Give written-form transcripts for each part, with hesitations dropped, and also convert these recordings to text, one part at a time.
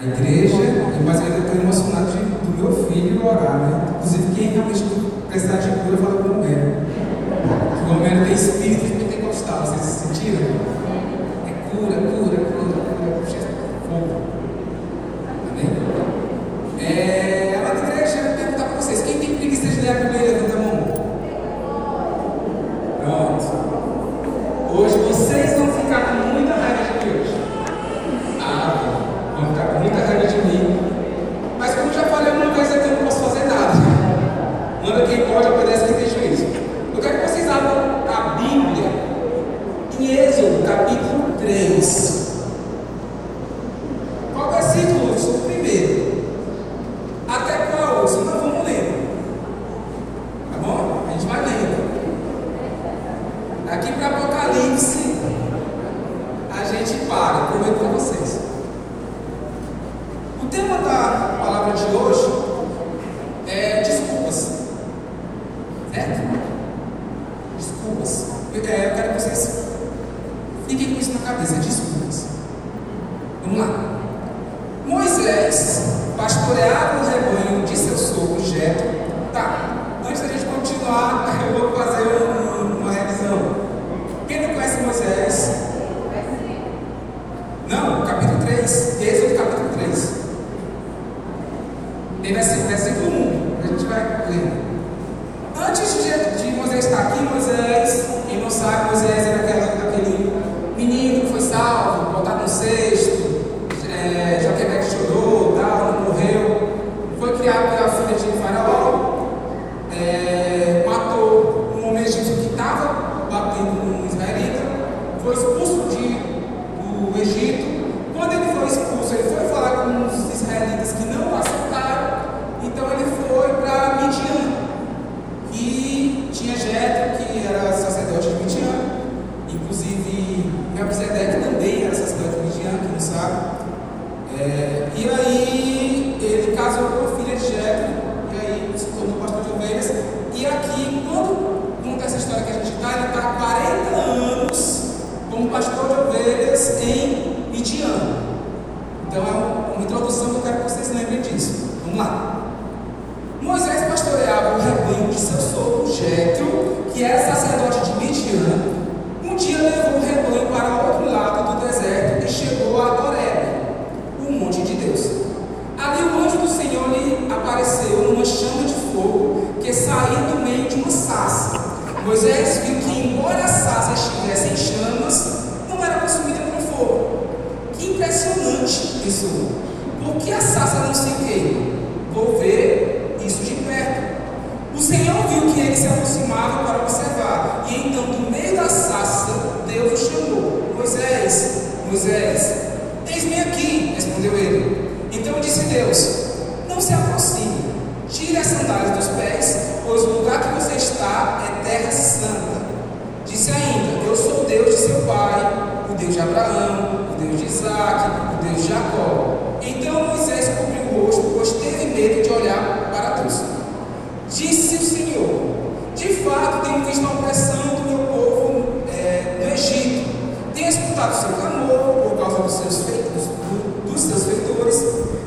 igreja, mas eu ainda estou emocionado do meu filho orar, né? Inclusive, quem realmente precisar de cura, fala com o Homero. O Homero tem espírito pentecostal, vocês sentiram? É cura, cura, cura, cura, fogo. Amém? Lá na igreja, eu vou perguntar para vocês: quem tem preguiça de ler a Bíblia, levanta a mão. Pronto. Hoje vocês vão ficar com muita raiva de mim hoje. Vão ficar com muita raiva de mim. Mas como eu já falei uma vez aqui, eu não posso fazer nada. Manda quem pode, obedece quem tem juízo. Eu quero que vocês abram a Bíblia em Êxodo, capítulo 3. Qual versículo? O primeiro. Até qual? Senão vamos lendo. Tá bom? A gente vai lendo. Aqui para Apocalipse, a gente para. Prometo para vocês. O tema da palavra de hoje é desculpas. Certo? Desculpas. Eu quero que vocês fiquem com isso na cabeça. Desculpas. Vamos lá. Moisés pastoreava o rebanho de seu sogro Jetro. Tá. Antes da gente continuar, eu vou fazer uma revisão. Quem não conhece Moisés? Não, capítulo 3. Êxodo capítulo 3. Tem versículo 1. A gente vai ler. Antes de Moisés estar aqui, Moisés, quem não sabe, Moisés era aquele menino que foi salvo, botado no cesto, Joquebede chorou, tal, não morreu, foi criado pela filha de Faraó, matou um homem egípcio que estava batendo no israelita, foi expulso do Egito. Quando ele foi expulso, ele foi falar com os israelitas que não o aceitaram, então ele foi para Midian, que tinha Jetro, que era sacerdote de Midian, inclusive Melquisedeque também era sacerdote de Midian, quem não sabe. E aí ele casou com a filha de Jetro, e aí se tornou pastor de ovelhas. E aqui, quando conta essa história que a gente está, ele está há 40 anos como pastor de ovelhas em Midian. Então é uma introdução que eu quero que vocês lembrem disso. Vamos lá. Moisés pastoreava o rebanho de seu sogro Jetro, que era sacerdote de Midian. Um dia levou o rebanho para o outro lado do deserto e chegou a Horebe, o monte de Deus. Ali o anjo do Senhor lhe apareceu numa chama de fogo que saía do meio de uma sarça. Moisés viu que, embora a sarça estivesse em chamas, não era consumida pelo fogo. Que impressionante, pensou. Por que a sarça não se queima? Vou ver isso de perto. O Senhor viu que ele se aproximava para observar, e então, do meio da sarça, Deus o chamou: Moisés, Moisés. Eis-me aqui, respondeu ele. Então disse Deus: não se aproxime, tire as sandálias dos pés, pois o lugar que você está é terra santa. Disse ainda: eu sou o Deus de seu pai, o Deus de Abraão, o Deus de Isaque, o Deus de Jacó. Então Moisés cobriu o rosto, pois teve medo de olhar para Deus. Disse o Senhor: de fato tenho visto a opressão do meu povo no Egito. Tenho escutado seu clamor por causa dos seus feitores,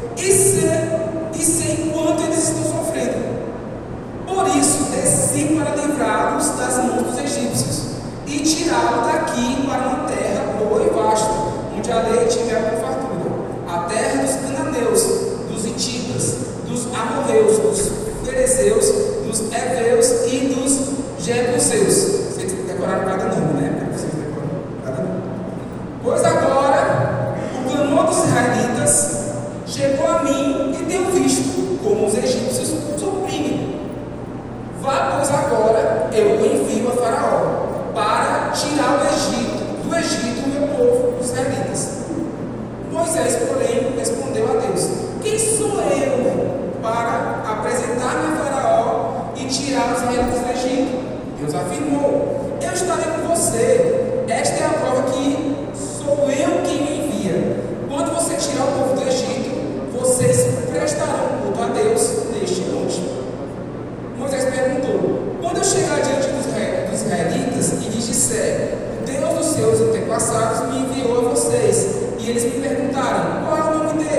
e sei quanto eles estão sofrendo. Por isso desci para livrá-los das mãos dos egípcios e tirá-los daqui para uma terra boa e vasta, onde a leite e mel com fartura, a terra dos cananeus, dos hititas, dos amorreus, dos ferezeus, dos heveus e dos jebuseus. Vocês decoraram cada nome, né? Vocês decoraram cada nome. Pois agora o clamor dos israelitas chegou a mim e tenho visto como os egípcios os oprimem. Vá, pois agora eu o envio a Faraó para tirar do Egito o meu povo, os israelitas. Moisés, porém, respondeu a Deus: quem sou eu para apresentar-me a Faraó e tirar os israelitas do Egito? Deus afirmou: eu estarei com você. Esta é a prova que sou eu quem me envia. Quando você tirar o povo do Egito, vocês prestarão culto a Deus neste monte. Moisés perguntou: quando eu chegar diante dos israelitas e lhes disser: Deus dos seus antepassados me enviou a vocês, e eles me perguntarem: qual é o nome dele?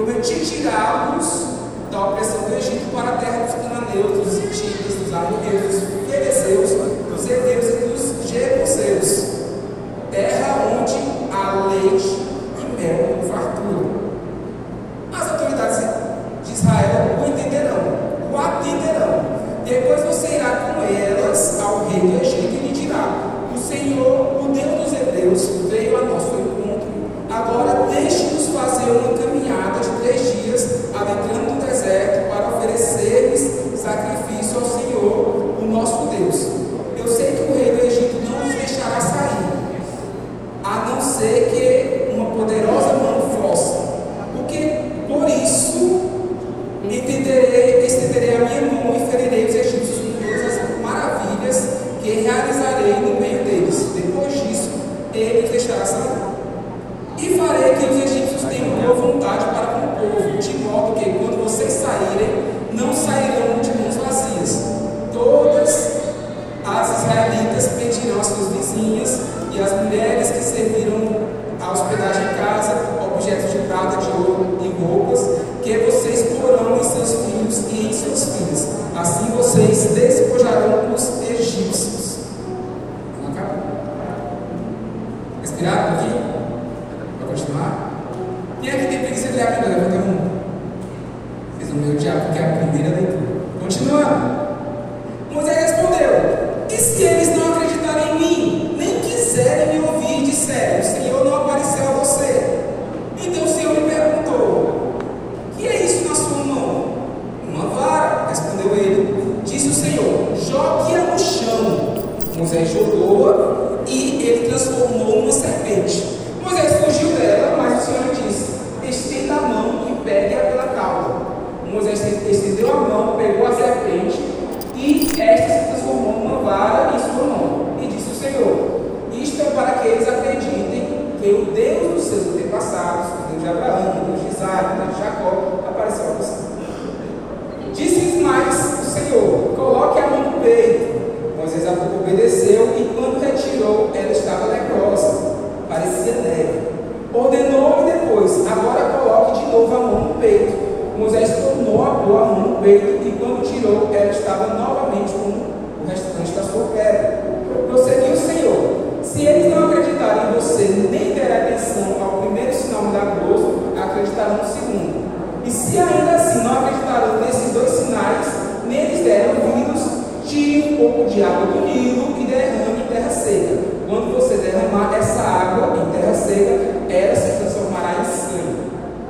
prometi tirá-los da opressão do Egito para a terra dos cananeus, dos hititas, dos amorreus, dos ferezeus, dos heveus e dos jebuseus, terra onde há leite e mel com fartura. As autoridades de Israel o entenderão, o atenderão. Depois você irá com elas ao rei do Egito e lhe dirá: o Senhor, o Deus dos hebreus, veio a nosso encontro. Agora deixe-nos fazer uma caminhada de 3 dias, adentrando no deserto, para oferecer-lhes sacrifício ao Senhor, o nosso Deus. Eu sei que o rei do Egito não nos deixará sair, a não ser que uma poderosa mão força. Porque por isso estenderei a minha mão e ferirei os egípcios com todas as maravilhas que realizarei no meio deles. Depois disso, ele os deixará sair. E farei que os egípcios tenham boa vontade para com o povo, de modo que, quando vocês saírem, não sairão de mãos vazias. Todas as israelitas pedirão às suas vizinhas e às mulheres que serviram a hospedagem em casa, objetos de prata, de ouro e roupas, que vocês porão em seus filhos e em suas filhas. Assim vocês despojarão os egípcios. Não acabou. Respiraram aqui? Vai continuar? Quem é que tem preguiça de ler a Bíblia? Levanta a mão. Vocês vão ver o diabo porque é a primeira leitura. Continuando. Moisés respondeu: e se eles não acreditarem em mim, nem quiserem me ouvir, disserem: o Senhor não apareceu a você? Então o Senhor me perguntou: que é isso na sua mão? Uma vara, respondeu ele. Disse o Senhor: jogue-a no chão. Moisés jogou-a e ele transformou numa serpente. Moisés fugiu dela, mas o Senhor disse: estenda a mão e pegue-a pela cauda. Moisés estendeu a mão, pegou a serpente e esta se transformou numa vara em sua mão. E disse o Senhor: isto é para que eles acreditem que o Deus dos seus antepassados, o Deus de Abraão, o Deus de Isaac, o Deus de Jacó, apareceu a você. Disse-lhes mais o Senhor: coloque a mão no peito. Moisés obedeceu e quando retirou, ela estava leprosa, parecia neve. Ordenou-lhe depois: agora coloque de novo a mão no peito. Moisés tornou a pôr a mão no peito e quando tirou, ela estava novamente como o restante da sua pele. Prosseguiu o Senhor: se eles não acreditarem em você, nem derem atenção ao primeiro sinal milagroso, acreditarão no segundo. E se ainda assim não acreditarão nesses 2 sinais, neles deram ouvidos, tire um pouco de água do Nilo e derrame em terra seca. Quando você derramar essa água em terra seca, ela se transformará em sangue.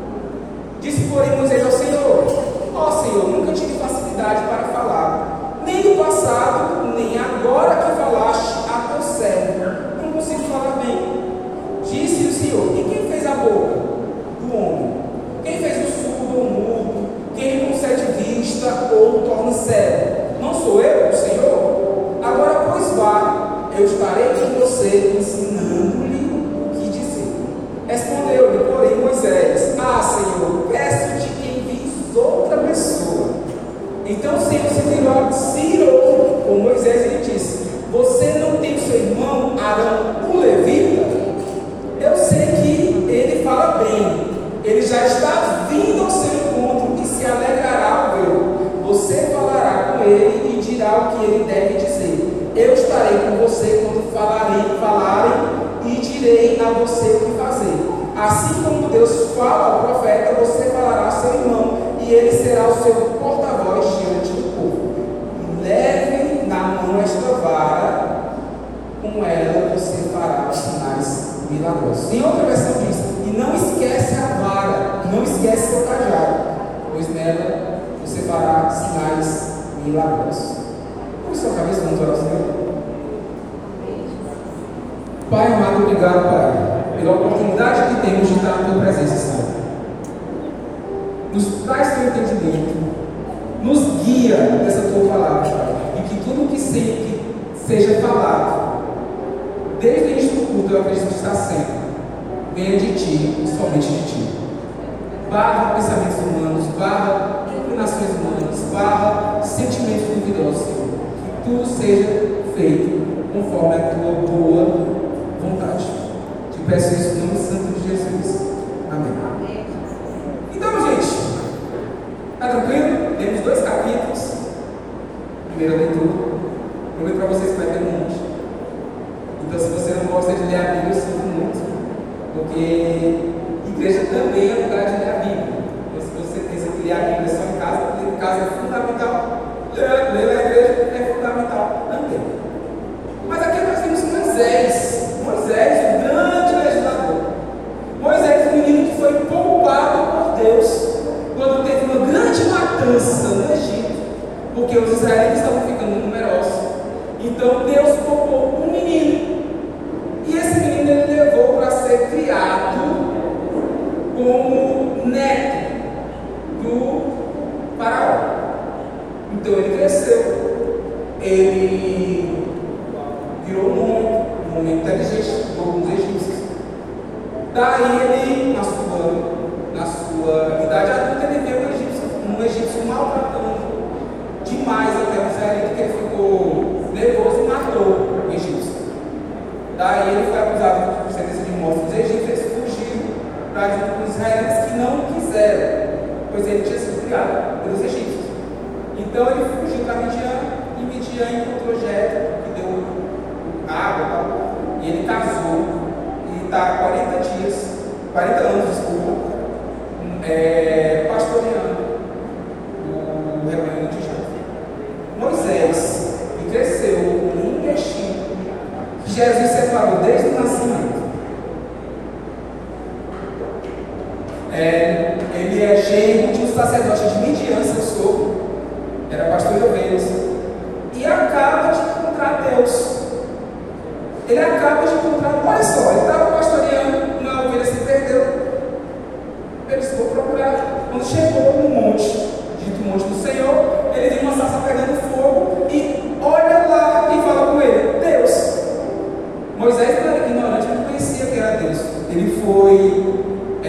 Disse, porém, Moisés ao Senhor: ó Senhor, nunca tive facilidade para falar, nem no passado, nem agora que falaste a teu servo, não consigo falar bem. Disse o Senhor: e quem fez a boca do homem? Quem fez o surdo ou mudo? Quem lhe concede vista ou torna cego? Não sou eu, o Senhor? Agora, pois vá, eu estarei com você, ensinando-lhe o que dizer. Respondeu-lhe, porém, Moisés: ah, Senhor, peço-te que envies outra pessoa. Então o Senhor se irou com Moisés e lhe disse: você não tem seu irmão Arão, o levita? Eu sei que ele fala bem, ele já está vindo ao seu encontro e se alegrará ao vê-lo. Você falará com ele e dirá o que ele deve dizer. Eu estarei com você quando falarem e direi a você o que fazer. Assim como Deus fala ao profeta, você falará ao seu irmão e ele será o seu porta-voz diante do povo. Leve na mão esta vara, com ela você fará os sinais milagrosos. Em outra versão diz: e não esquece a vara, não esquece seu cajado, pois nela você fará sinais milagrosos. Por sua cabeça, vamos orar ao Senhor. Pai amado, obrigado, Pai, pela oportunidade que temos de estar na tua presença, Senhor. Nos traz teu entendimento, nos guia nessa tua palavra, Pai, e que tudo que sempre seja falado, desde o início do culto, eu acredito que está sendo, venha de ti e somente de ti. Barra pensamentos humanos, barra inclinações humanas, barra sentimentos duvidosos, Senhor. Que tudo seja feito conforme a tua boa vontade. Te peço isso no nome santo de Jesus. Amém. Então, gente, tranquilo? Temos 2 capítulos. Primeira leitura. Prometo para vocês que vai ter um monte. Então, se você não gosta de ler a Bíblia, eu sinto muito. Porque igreja também é lugar de ler a Bíblia. Então, se você pensa que ler a Bíblia só em casa, ler em casa é fundamental. Ler na igreja é fundamental também. Mas aqui nós temos Moisés. Moisés, o grande legislador. Moisés, o menino que foi poupado por Deus quando teve uma grande matança no Egito, porque os israelitas estavam ficando numerosos. Então Deus poupou um menino, e esse menino ele levou para ser criado como neto do faraó. Então ele cresceu, ele virou um homem inteligente, como os egípcios. Daí ele, na sua idade adulta, ele veio um egípcio maltratando demais até o israelita, que ele ficou nervoso e matou o egípcio. Daí ele foi acusado de sentença de morte dos egípcios, eles fugiram para junto com os israelitas que não quiseram, pois ele tinha sido criado pelos egípcios. Então ele fugiu para Midian, e Midian encontrou Jetro, que deu água e tal, e ele casou, e está 40 anos, pastoreando o rebanho de Jetro. Moisés, que cresceu num destino que Jesus separou desde o nascimento. Ele é genro de um sacerdote de Midian, seu sogro, era pastor de ovelhas, e acaba de encontrar Deus. Ele acaba de encontrar, olha só, ele estava pastoreando, uma ovelha se perdeu. Ele disse: vou procurar. Quando chegou no monte, dito monte do Senhor, ele viu uma sarça pegando fogo e olha lá e fala com ele: Deus. Moisés não era ignorante, ele não conhecia que era Deus. Ele foi,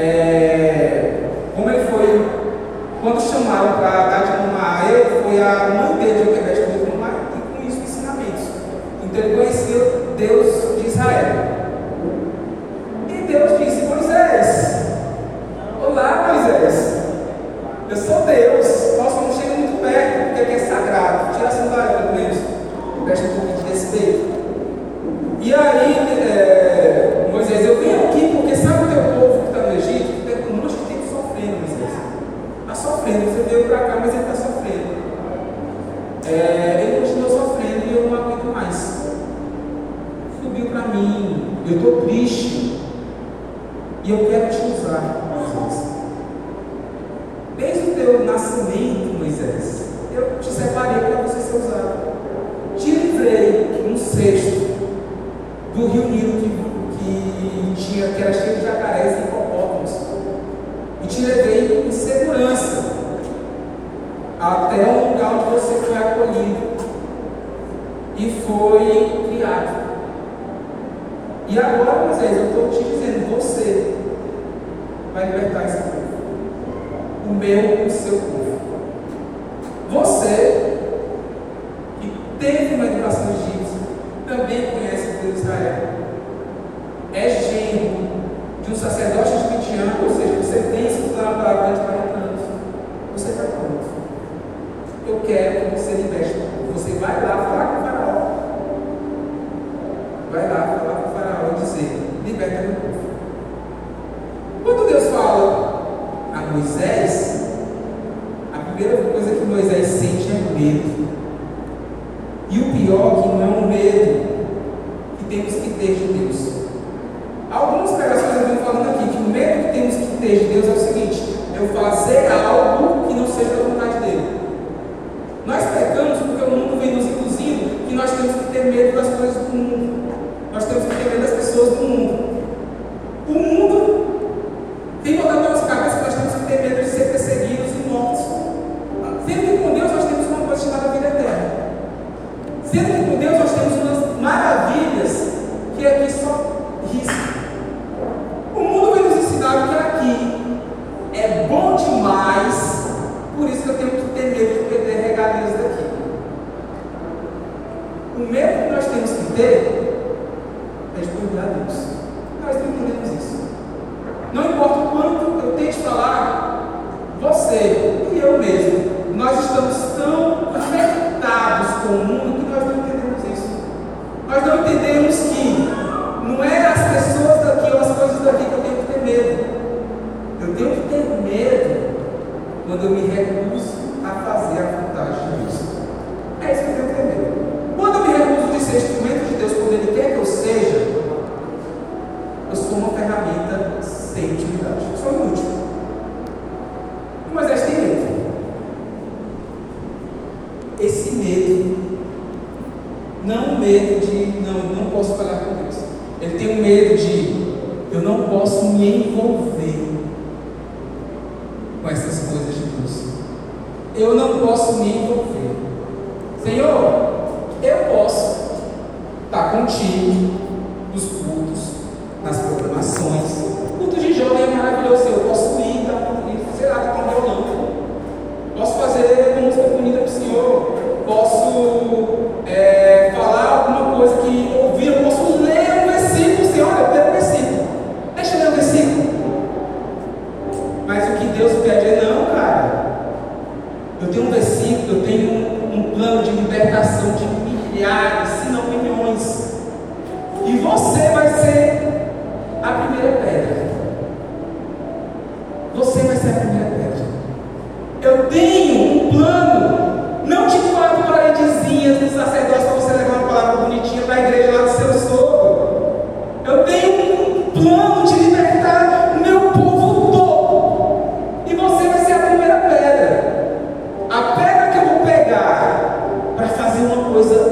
quando chamaram para dar de mamar a ele, foi a mãe dele de Joquebede que deu mamar, e com isso ensinamentos. Então ele conheceu Deus de Israel. E Deus disse: Moisés, olá Moisés, eu sou Deus. Nossa, não chega muito perto, porque aqui é sagrado. Tira a sandália pelo menos, preste um pouquinho de respeito. E aí, Moisés, eu vim aqui porque sabe o teu povo que está no Egito? Tem um monte de tempo sofrendo, Moisés. Está sofrendo, você veio para cá, mas ele está sofrendo. Ele continua sofrendo e eu não aguento mais. Subiu para mim, eu estou triste e eu quero te usar, Moisés. Desde o teu nascimento, Moisés, eu te separei para você ser usado. Te livrei num cesto do rio Nilo que era cheio de jacarés e hipopótamos, e te levei em segurança até o lugar onde você foi acolhido e foi criado. E agora, Moisés, eu estou te dizendo, você vai libertar esse povo, o seu povo. Você, que teve uma educação egípcia, também conhece o Deus de Israel. É genro de um sacerdote de Midian, ou seja, você tem escutado a palavra de 40 anos. Você está pronto. Eu quero que você liberte o povo. Você vai lá falar com o faraó. Vai lá falar com o faraó e dizer: liberta meu povo. Quando Deus fala a Moisés, a primeira coisa que Moisés sente é medo. E o pior que não é um medo que temos que ter de Deus. Algumas pregações eu venho falando aqui que o medo que temos que ter de Deus é o seguinte: eu fazer algo que não seja da vontade dele. Nós pecamos porque o mundo vem nos induzindo que nós temos que ter medo das coisas do mundo. Nós temos que ter medo das pessoas do mundo. O mundo tem botado na nossa cabeça que nós temos que ter medo de ser perseguidos e mortos. Sendo que com Deus nós temos uma coisa chamada vida eterna. Sendo que com Deus nós temos umas maravilhas que aqui só risca. O mundo vai nos ensinar que aqui é bom demais, por isso que eu tenho que ter medo de perder regalias daqui. O medo que nós temos que ter é de perder a Deus. Nós não entendemos isso. Não importa o quanto eu tente falar, você e eu mesmo nós estamos tão afetados com o mundo que nós não entendemos isso. Nós não entendemos que não é as pessoas daqui ou as coisas daqui que eu tenho que ter medo. Eu tenho que ter medo quando eu me recuso a fazer a vontade de Deus. É isso que eu tenho que ter medo. Quando eu me recuso de ser instrumento de Deus, quando Ele quer que eu seja, eu sou uma ferramenta sem utilidade. Eu sou inútil. E Moisés tem medo. Esse medo, não o medo de não posso falar com Deus. Ele tem um medo de eu não posso me envolver com essas coisas de Deus. Eu não posso me envolver. Senhor, eu posso estar contigo nos cultos, nas programações. Culto de jovem é maravilhoso. Eu posso ir, sei lá, tocar um violão. Posso fazer música bonita para o Senhor. Posso falar alguma coisa que ouvir. Eu posso ler um versículo. Senhor, eu quero um versículo. Deixa eu ler um versículo. Mas o que Deus pede é não, cara. Eu tenho um versículo, eu tenho um plano de libertação de milhares, se não milhões. E você vai ser a primeira pedra. Você vai ser a primeira pedra. Eu tenho um plano, não de 4 paredezinhas do sacerdócio para você levar uma palavra bonitinha para a igreja lá do seu sogro. Eu tenho um plano de libertar o meu povo todo. E você vai ser a primeira pedra. A pedra que eu vou pegar para fazer uma coisa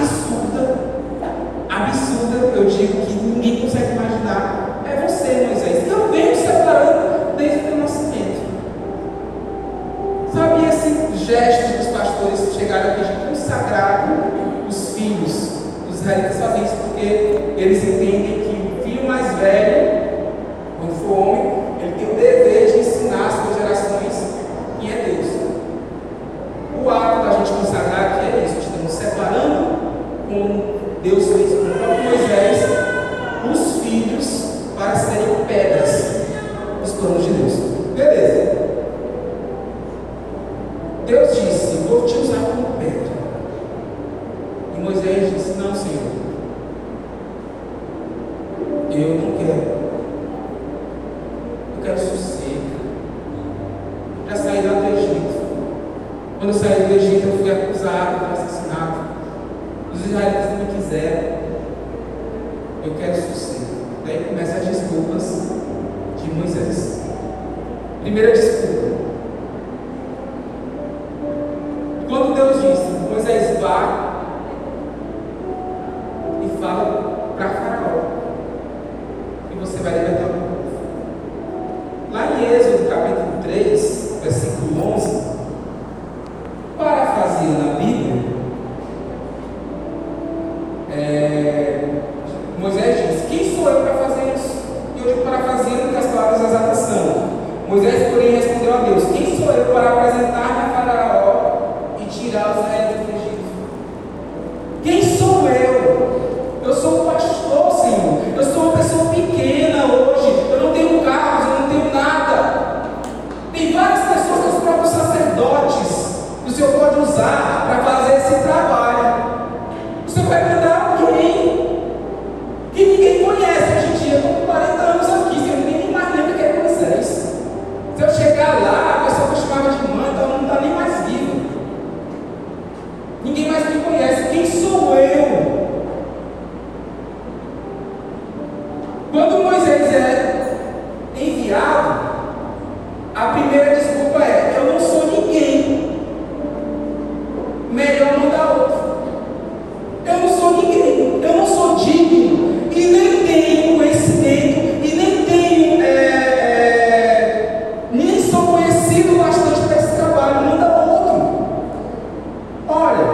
absurda, eu digo que ninguém consegue imaginar, é você, Moisés. Eu venho separando desde o teu nascimento. Sabe esse gesto dos pastores chegaram aqui de consagrar os filhos dos israelitas fazem isso porque eles entendem que o filho mais velho, quando for homem, ele tem o dever de ensinar as suas gerações quem é Deus. O ato da gente consagrar aqui é isso, estamos separando com Deus fez com o próprio Moisés os filhos para serem pedras nos planos de Deus. Beleza. Deus disse: vou te usar como pedra. E Moisés disse: não, Senhor, eu não quero. Eu quero sossego. Já saí lá do Egito. Quando eu saí do Egito, eu fui acusado de assassinato. Os israelitas não me quiseram. Eu quero sossego. Daí começam as desculpas de Moisés. Primeira desculpa. Quando Deus disse: Moisés, vá e fala para Faraó e você vai libertar o povo. Lá em Êxodo capítulo 3, versículo 11, parafraseando a Bíblia, Moisés diz: quem sou eu para fazer isso? E eu digo parafraseando que as palavras exatas são: Moisés, porém, respondeu a Deus: quem sou eu para apresentar-me a Faraó e tirar os israelitas do Egito? Quem sou eu? Eu sou um pastor, Senhor. Eu sou uma pessoa pequena hoje. Eu não tenho carros, eu não tenho nada. Tem várias pessoas, os próprios sacerdotes, que o Senhor pode usar para fazer esse trabalho. O Senhor vai mandar alguém que ninguém conhece hoje em dia. Eu estou com 40 anos aqui, ninguém mais lembra que é Moisés. Se eu chegar lá, a pessoa que eu chamava de mãe, então não está nem mais viva. Ninguém mais me conhece. Quem sou eu? Quando Moisés é enviado, a primeira desculpa é: eu não sou ninguém. Melhor mandar outro. Eu não sou ninguém. Eu não sou digno. E nem tenho conhecimento. E nem tenho. Nem sou conhecido bastante para esse trabalho. Manda outro. Olha,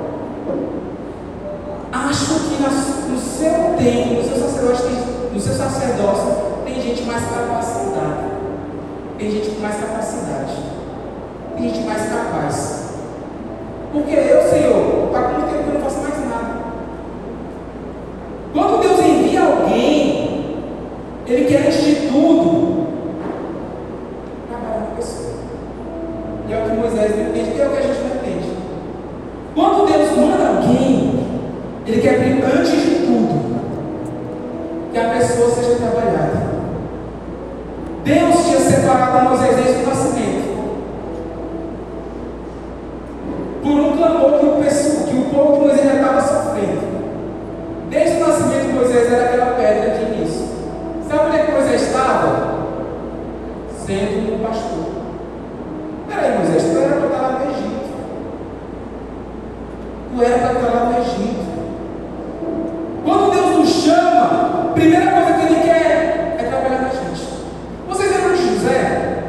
acho que no seu tempo, no seu sacerdócio, tem gente mais capacitada. Tem gente com mais capacidade. Tem gente mais capaz. Porque eu, Senhor, está com muito tempo que eu não faço mais nada. Quando Deus envia alguém, Ele quer, antes de tudo, trabalhar com a pessoa. E é o que Moisés não entende, e é o que a gente não entende. Quando Deus manda alguém, Ele quer, antes de tudo, que a pessoa seja trabalhada. Deus tinha separado Moisés desde o nascimento, por um clamor que o povo de Moisés já estava sofrendo. Desde o nascimento de Moisés era aquela pedra de início. Sabe onde é que Moisés estava? Sendo um pastor. Peraí, Moisés, tu era para estar lá no Egito. Tu era para estar lá no Egito. Quando Deus nos chama, a primeira coisa que Ele quer é trabalhar na gente. Vocês lembram de José?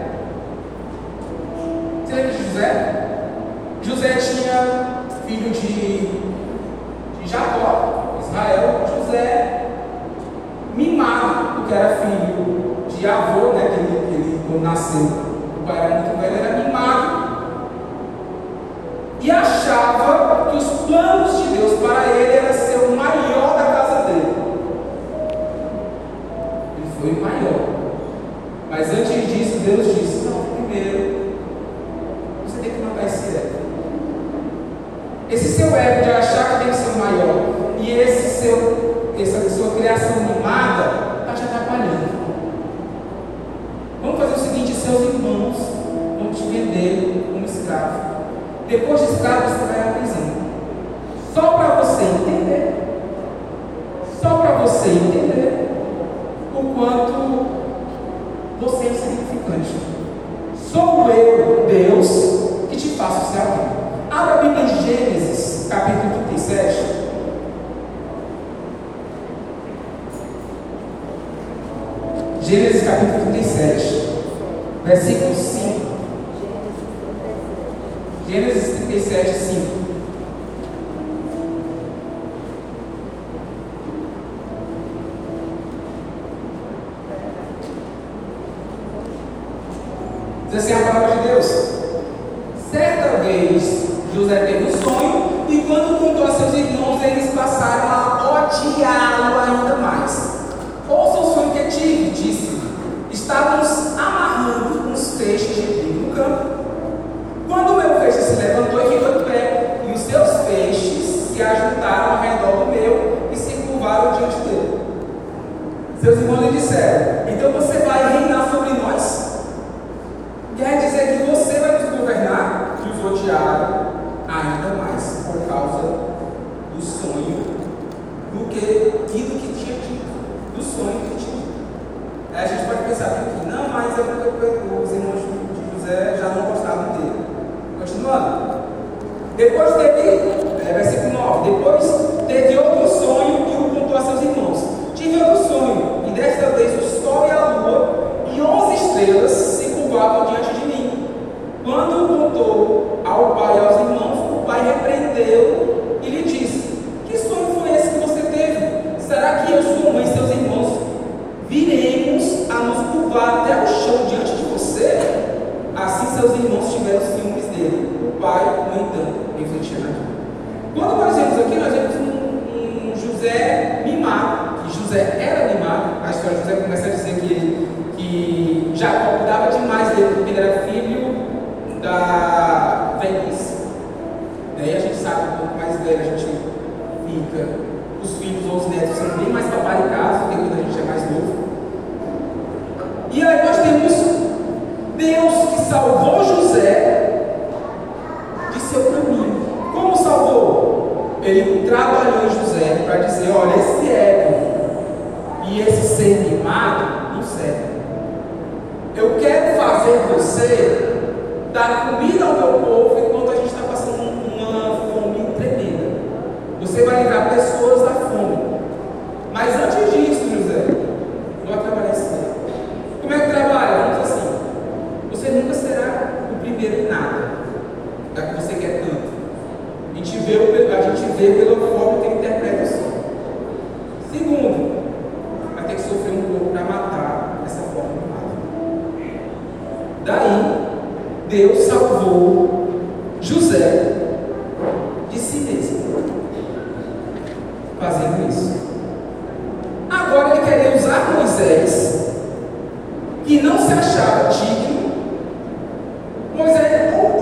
Você lembra de José? José tinha filho de Jacó, Israel. José, mimado, porque era filho de avô, né? Que ele quando nasceu, o pai era muito velho, era mimado. E achava que os planos de Deus para ele era ser o maior da casa dele. Ele foi o maior. Mas antes disso, Deus disse: não, primeiro, você tem que matar esse ego. Esse seu ego de achar que tem que ser o maior, e essa sua criação mimada, está te atrapalhando. Vamos fazer o seguinte: seus irmãos vão te vender como escravo. Depois de escravo, você vai à prisão. Só para você entender. Só para você entender o quanto você é insignificante. Sou eu, Deus, que te faço ser alguém. Abra a Bíblia em Gênesis, capítulo 37. Gênesis, capítulo 37, versículo 5. Gênesis 37, 5. Diz assim a palavra de Deus: certa vez José teve um sonho, e quando contou a seus irmãos, eles passaram a odiá-lo ainda mais. Ouça o sonho que tive, disse: estávamos amarrando uns feixes de trigo no campo. Quando o meu feixe se levantou e ficou de pé, e os seus feixes se ajuntaram ao redor do meu e se curvaram diante dele. Seus irmãos lhe disseram: então você vai reinar sobre nós? Quer dizer que você vai nos governar? E os odiaram ainda mais por causa do sonho do que tinha dito, do sonho que tinha dito. Aí a gente pode pensar aqui: não, mas os irmãos de José já não gostavam dele. Continuando. Depois teve, versículo 9: depois teve outro sonho e o contou a seus irmãos. Tive outro sonho, e desta vez o sol e a lua e 11 estrelas se curvavam diante de mim. Quando contou ao pai e aos irmãos, o pai repreendeu e lhe disse: que sonho foi esse que você teve? Será que eu, sua mãe e seus irmãos viremos a nos curvar até o chão diante de você? Assim seus irmãos tiveram ciúmes dele. O pai, no entanto, refletia naquilo. Quando nós vemos aqui, nós vemos um José mimado. Que José era mimado. A história de José começa a dizer que Jacó cuidava demais dele, porque ele era filho da velhice. Daí a gente sabe, um pouco mais velho, a gente fica. Os filhos ou os netos são bem mais paparicados do que quando a gente é mais novo. E aí nós temos Deus que salvou José de seu caminho. Como salvou? Ele trabalhou em José para dizer: olha, esse ego e esse ser mimado não serve. Eu quero fazer você dar comida ao meu povo enquanto a gente está passando uma fome tremenda. Você vai livrar pessoas da fome. Mas antes disso, José, não vai trabalhar esse ego. Como é que trabalha? Vamos dizer assim: você nunca será o primeiro em nada, já que você quer tanto. A gente vê pela forma que ele interpreta o sonho. Segundo, vai ter que sofrer um pouco para matar essa forma de mata. Daí, Deus salvou José de si mesmo, fazendo isso. Agora ele queria usar Moisés, que não se achava digno. Moisés,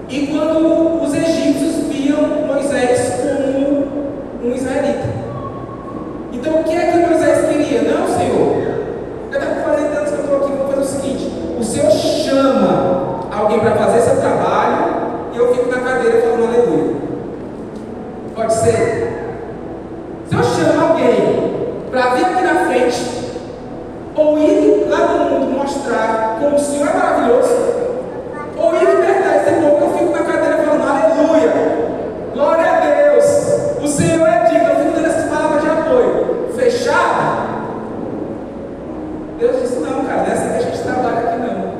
E quando os egípcios viam Moisés como um israelita. Então o que é que Moisés queria? Não, Senhor, eu estava com 40 anos que eu estou aqui, vou fazer o seguinte: o Senhor chama alguém para fazer seu trabalho e eu fico na cadeira falando aleluia. Pode ser? Se eu chamo alguém para vir aqui na frente, ou ir lá no mundo mostrar como o Senhor é maravilhoso, ou ir libertar esse povo, eu fico na cadeira falando aleluia, glória a Deus, o Senhor é digno, eu fico dando essas palavras de apoio. Fechado? Deus disse: não, cara, dessa que a gente trabalha aqui não.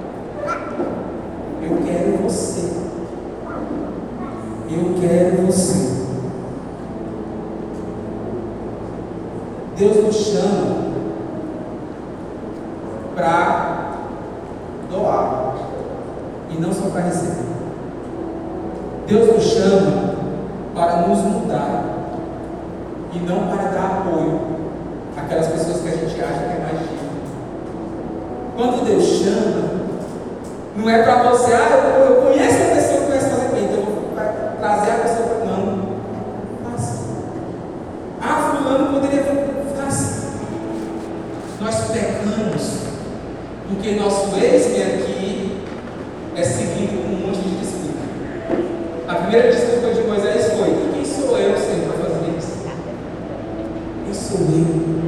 Eu quero você. Eu quero você. Deus nos chama para doar e não só para receber. Deus nos chama para nos mudar e não para dar apoio àquelas pessoas que a gente acha que é mais digna. Quando Deus chama, não é para você: eu conheço a pessoa que conhece fazer bem, então eu vou trazer a pessoa para. Não, faça. Fulano poderia faça. Nós pecamos porque nosso ex-me aqui é seguido com um monte de desculpa. A primeira desculpa de Moisés foi: quem sou eu, Senhor, para fazer isso? Quem sou eu?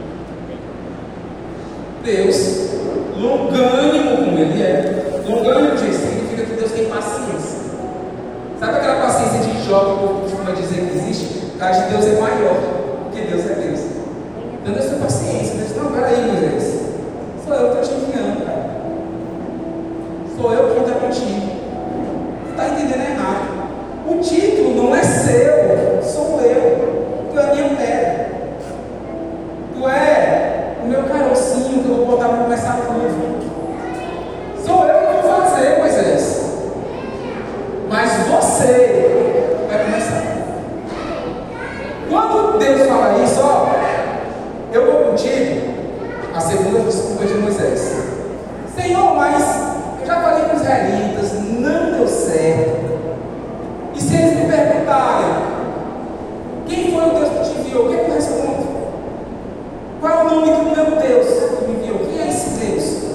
Deus, longânimo como Ele é. Longânimo, gente, significa que Deus tem paciência. Sabe aquela paciência de Jó que o povo costuma dizer que existe? O caso de Deus é maior, porque Deus é Deus. Então Deus tem paciência. Deus: não, peraí, Moisés, sou eu que estou te enviando, cara. Sou eu que estou contigo. Você está entendendo errado. O título não é seu, sou eu. Tu é a minha pedra. Tu é o meu carocinho que eu vou botar para começar a curva. Sou eu que vou fazer, Moisés. Mas você vai começar. Quando Deus fala isso, eu vou contigo. A segunda desculpa de Moisés: Senhor, mas eu já falei com os israelitas, não deu certo. E se eles me perguntarem quem foi o Deus que te enviou, o que eu respondo? Qual é o nome do meu Deus que me enviou? Quem é esse Deus?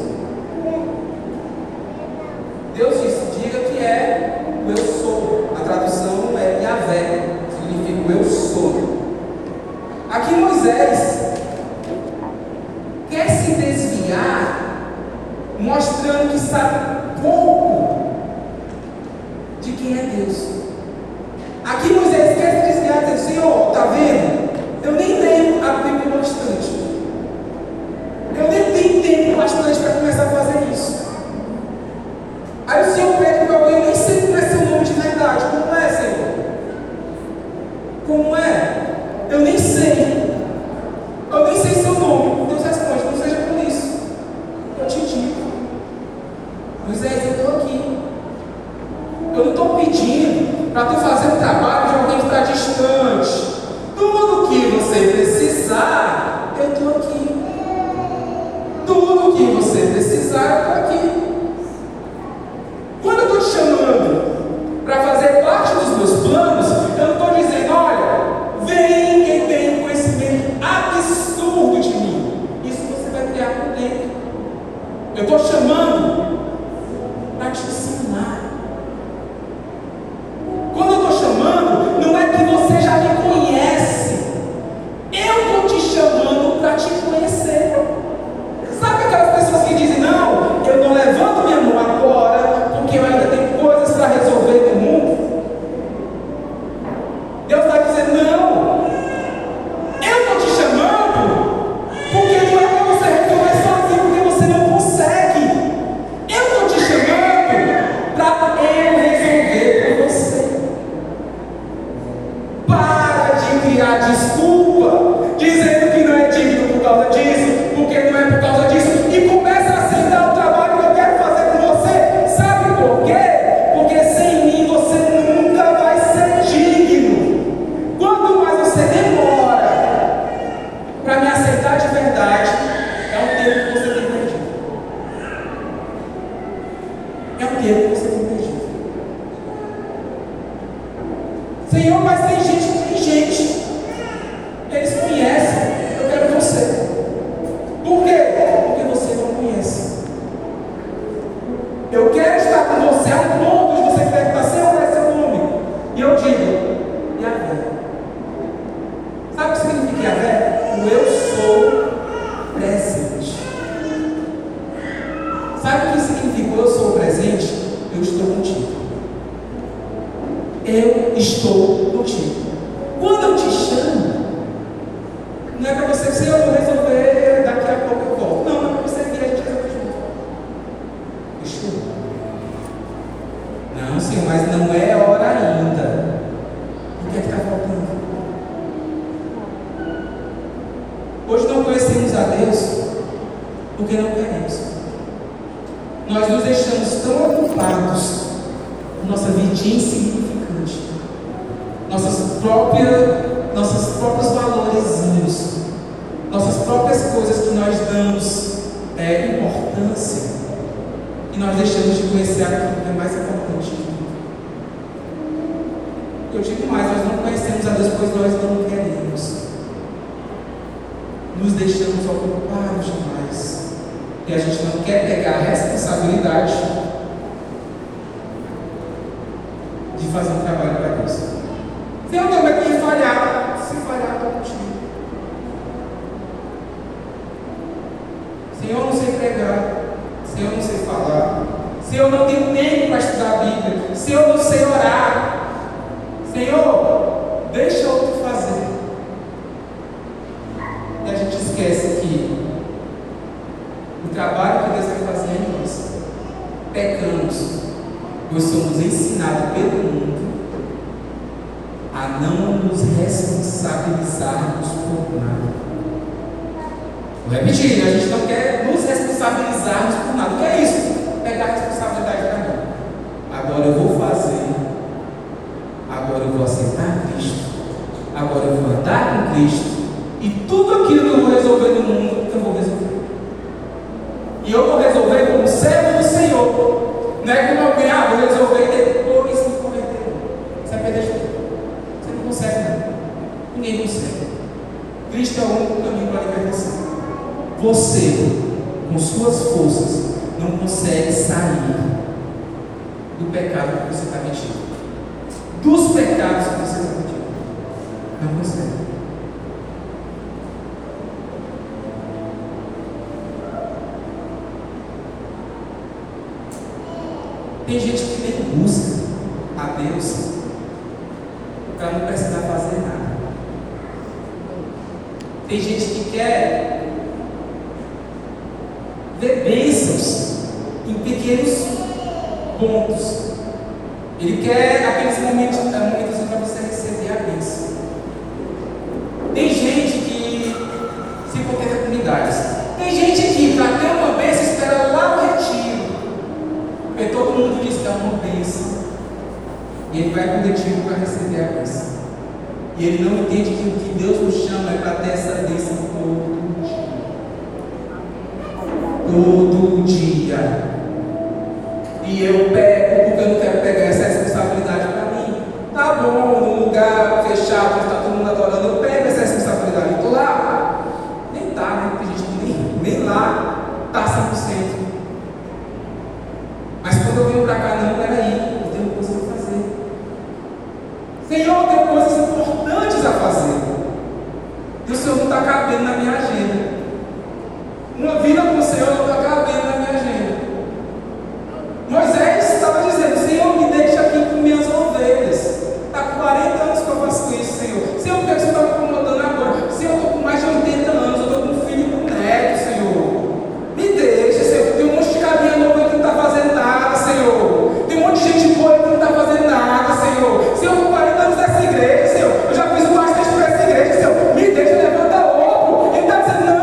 Deus disse: diga que é o eu sou. A tradução é Yahvé, significa o eu sou. Aqui Moisés quer se desviar, mostrando que sabe pouco de quem é Deus. Aqui Moisés quer se desviar, dizendo: Senhor, está vendo? Eu nem leio a Bíblia bastante. Eu nem tenho tempo bastante para começar a fazer isso. Aí o Senhor pede para alguém: eu nem sei como é seu nome de verdade. Como é, Senhor? Como é? Eu nem sei. Eu nem sei seu nome. Deus responde: não seja por isso. Eu te digo. Moisés, eu estou aqui. Eu não estou pedindo para tu fazer um trabalho de alguém que está distante. Tudo que você precisar, eu estou aqui. Tudo que você precisar, eu estou aqui. Quando eu estou te chamando para fazer parte dos meus planos, eu não estou dizendo: olha, vem quem tem um conhecimento absurdo de mim. Isso você vai criar por dentro. Eu estou chamando para te ensinar. Quando eu estou chamando, não é que você já me conhece. Eu estou te chamando para te conhecer. Sabe aquelas pessoas que dizem: não, eu não levanto Senhor, mas tem gente. Eles conhecem. Eu quero você. Por quê? Porque você não conhece. Eu quero estar com você a um ponto de você perguntar, Senhor, qual é seu nome? E eu digo, Yahvé. Sabe o que significa Yahvé? O eu sou presente. Sabe o que significa o eu sou presente? Eu estou contigo. Eu estou contigo. Quando eu te chamo, não é para você dizer, eu vou resolver, daqui a pouco eu volto. Não, é para você vir, a gente resolve junto. Estou. Não, Senhor, mas não é hora ainda. O que é que está faltando? Hoje não conhecemos a Deus porque não queremos. Nós nos deixamos tão ocupados com nossa vidinha insignificante, nossos próprios valorezinhos, nossas próprias coisas que nós damos importância, e nós deixamos de conhecer aquilo que é mais importante de tudo. Eu digo mais, nós não conhecemos a Deus pois nós não queremos. Nos deixamos ocupados demais. E a gente não quer pegar a responsabilidade de fazer um trabalho para Deus. Senhor, não vai ter falhar. Se falhar, estou contigo. Senhor, não sei pregar. Senhor, não sei falar. Senhor, não tenho tempo para estudar a Bíblia. Senhor, não sei orar. Senhor, deixa eu fazer. E a gente esquece que o trabalho que Deus vai fazer em nós, pecamos, nós somos ensinados pelo mundo a não nos responsabilizarmos por nada. Vou repetir, a gente não quer nos responsabilizarmos por nada. O que é isso? Pegar a responsabilidade para mim. Agora eu vou fazer, agora eu vou aceitar Cristo, agora eu vou andar com Cristo, e tudo aquilo que eu vou resolver no mundo, eu vou resolver. E eu vou resolver como servo do Senhor. Não é como alguém, vou resolver e depois me converter. Você vai perder tempo. Você não consegue, não. Ninguém consegue. Cristo é o único caminho para a libertação. Você, com suas forças, não consegue sair do pecado que você está metido. Dos pecados que você está metido. Não consegue. Tem gente que nem busca a Deus para não precisar fazer nada. Tem gente que quer ver bênçãos em pequenos pontos. Ele quer aqueles momentos para você receber a bênção. Tem gente que se contenta com unidades. Tem gente que, para ter uma bênção, espera lá no retiro. Porque todo mundo diz que é uma bênção. E ele vai para o retiro para receber a bênção. E ele não entende que o que Deus nos chama é para ter essa bênção todo dia. Todo dia. E eu pego porque eu não quero pegar essa responsabilidade para mim. Tá bom, num lugar fechado, está todo mundo adorando, eu pego essa responsabilidade. Eu estou lá. Nem tá, né? Tem gente que nem lá está 100%. Mas quando eu venho para cá, não, peraí, eu tenho coisas a fazer. Senhor, eu tenho coisas importantes a fazer. E o Senhor não está cabendo na minha agenda. Uma vida com o Senhor não está cabendo na minha agenda. Moisés estava dizendo, Senhor, me deixa aqui com minhas ovelhas. Está com 40 anos que eu faço isso, Senhor. Senhor, por que você está me incomodando agora? Senhor, eu estou com mais de 80 anos, eu estou com um filho e com um neto, Senhor. Me deixa, Senhor. Tem um monte de caminha novo que não está fazendo nada, Senhor. Tem um monte de gente boa que não está fazendo nada, Senhor. Senhor, com 40 anos dessa igreja, Senhor. Eu já fiz bastante para essa igreja, Senhor. Me deixa, levanta outro. Ele está dizendo, não,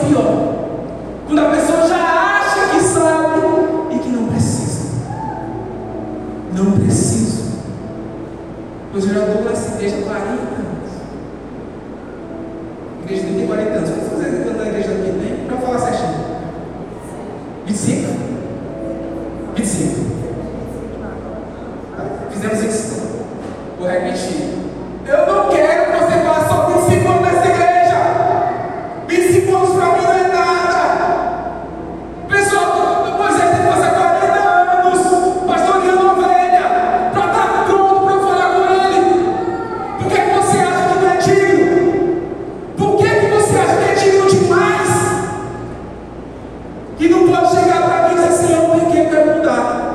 pior. Quando a pessoa já acha que sabe e que não precisa. Não preciso. Pois eu já estou nessa igreja há 40 anos. A igreja tem 40 anos. Vamos fazer na igreja aqui, né? Para falar certinho. 25? 25. Fizemos isso. Vou repetir. Eu não quero que você passe só 25 anos nessa igreja. 25 anos para mim não é nada. Pessoal, Moisés tem que passar 40 anos pastoreando uma ovelha para estar pronto para falar com ele. Por que você acha que não é digno? Por que você acha que é digno demais? Que não pode chegar para mim e dizer assim, eu pequei, eu quero mudar.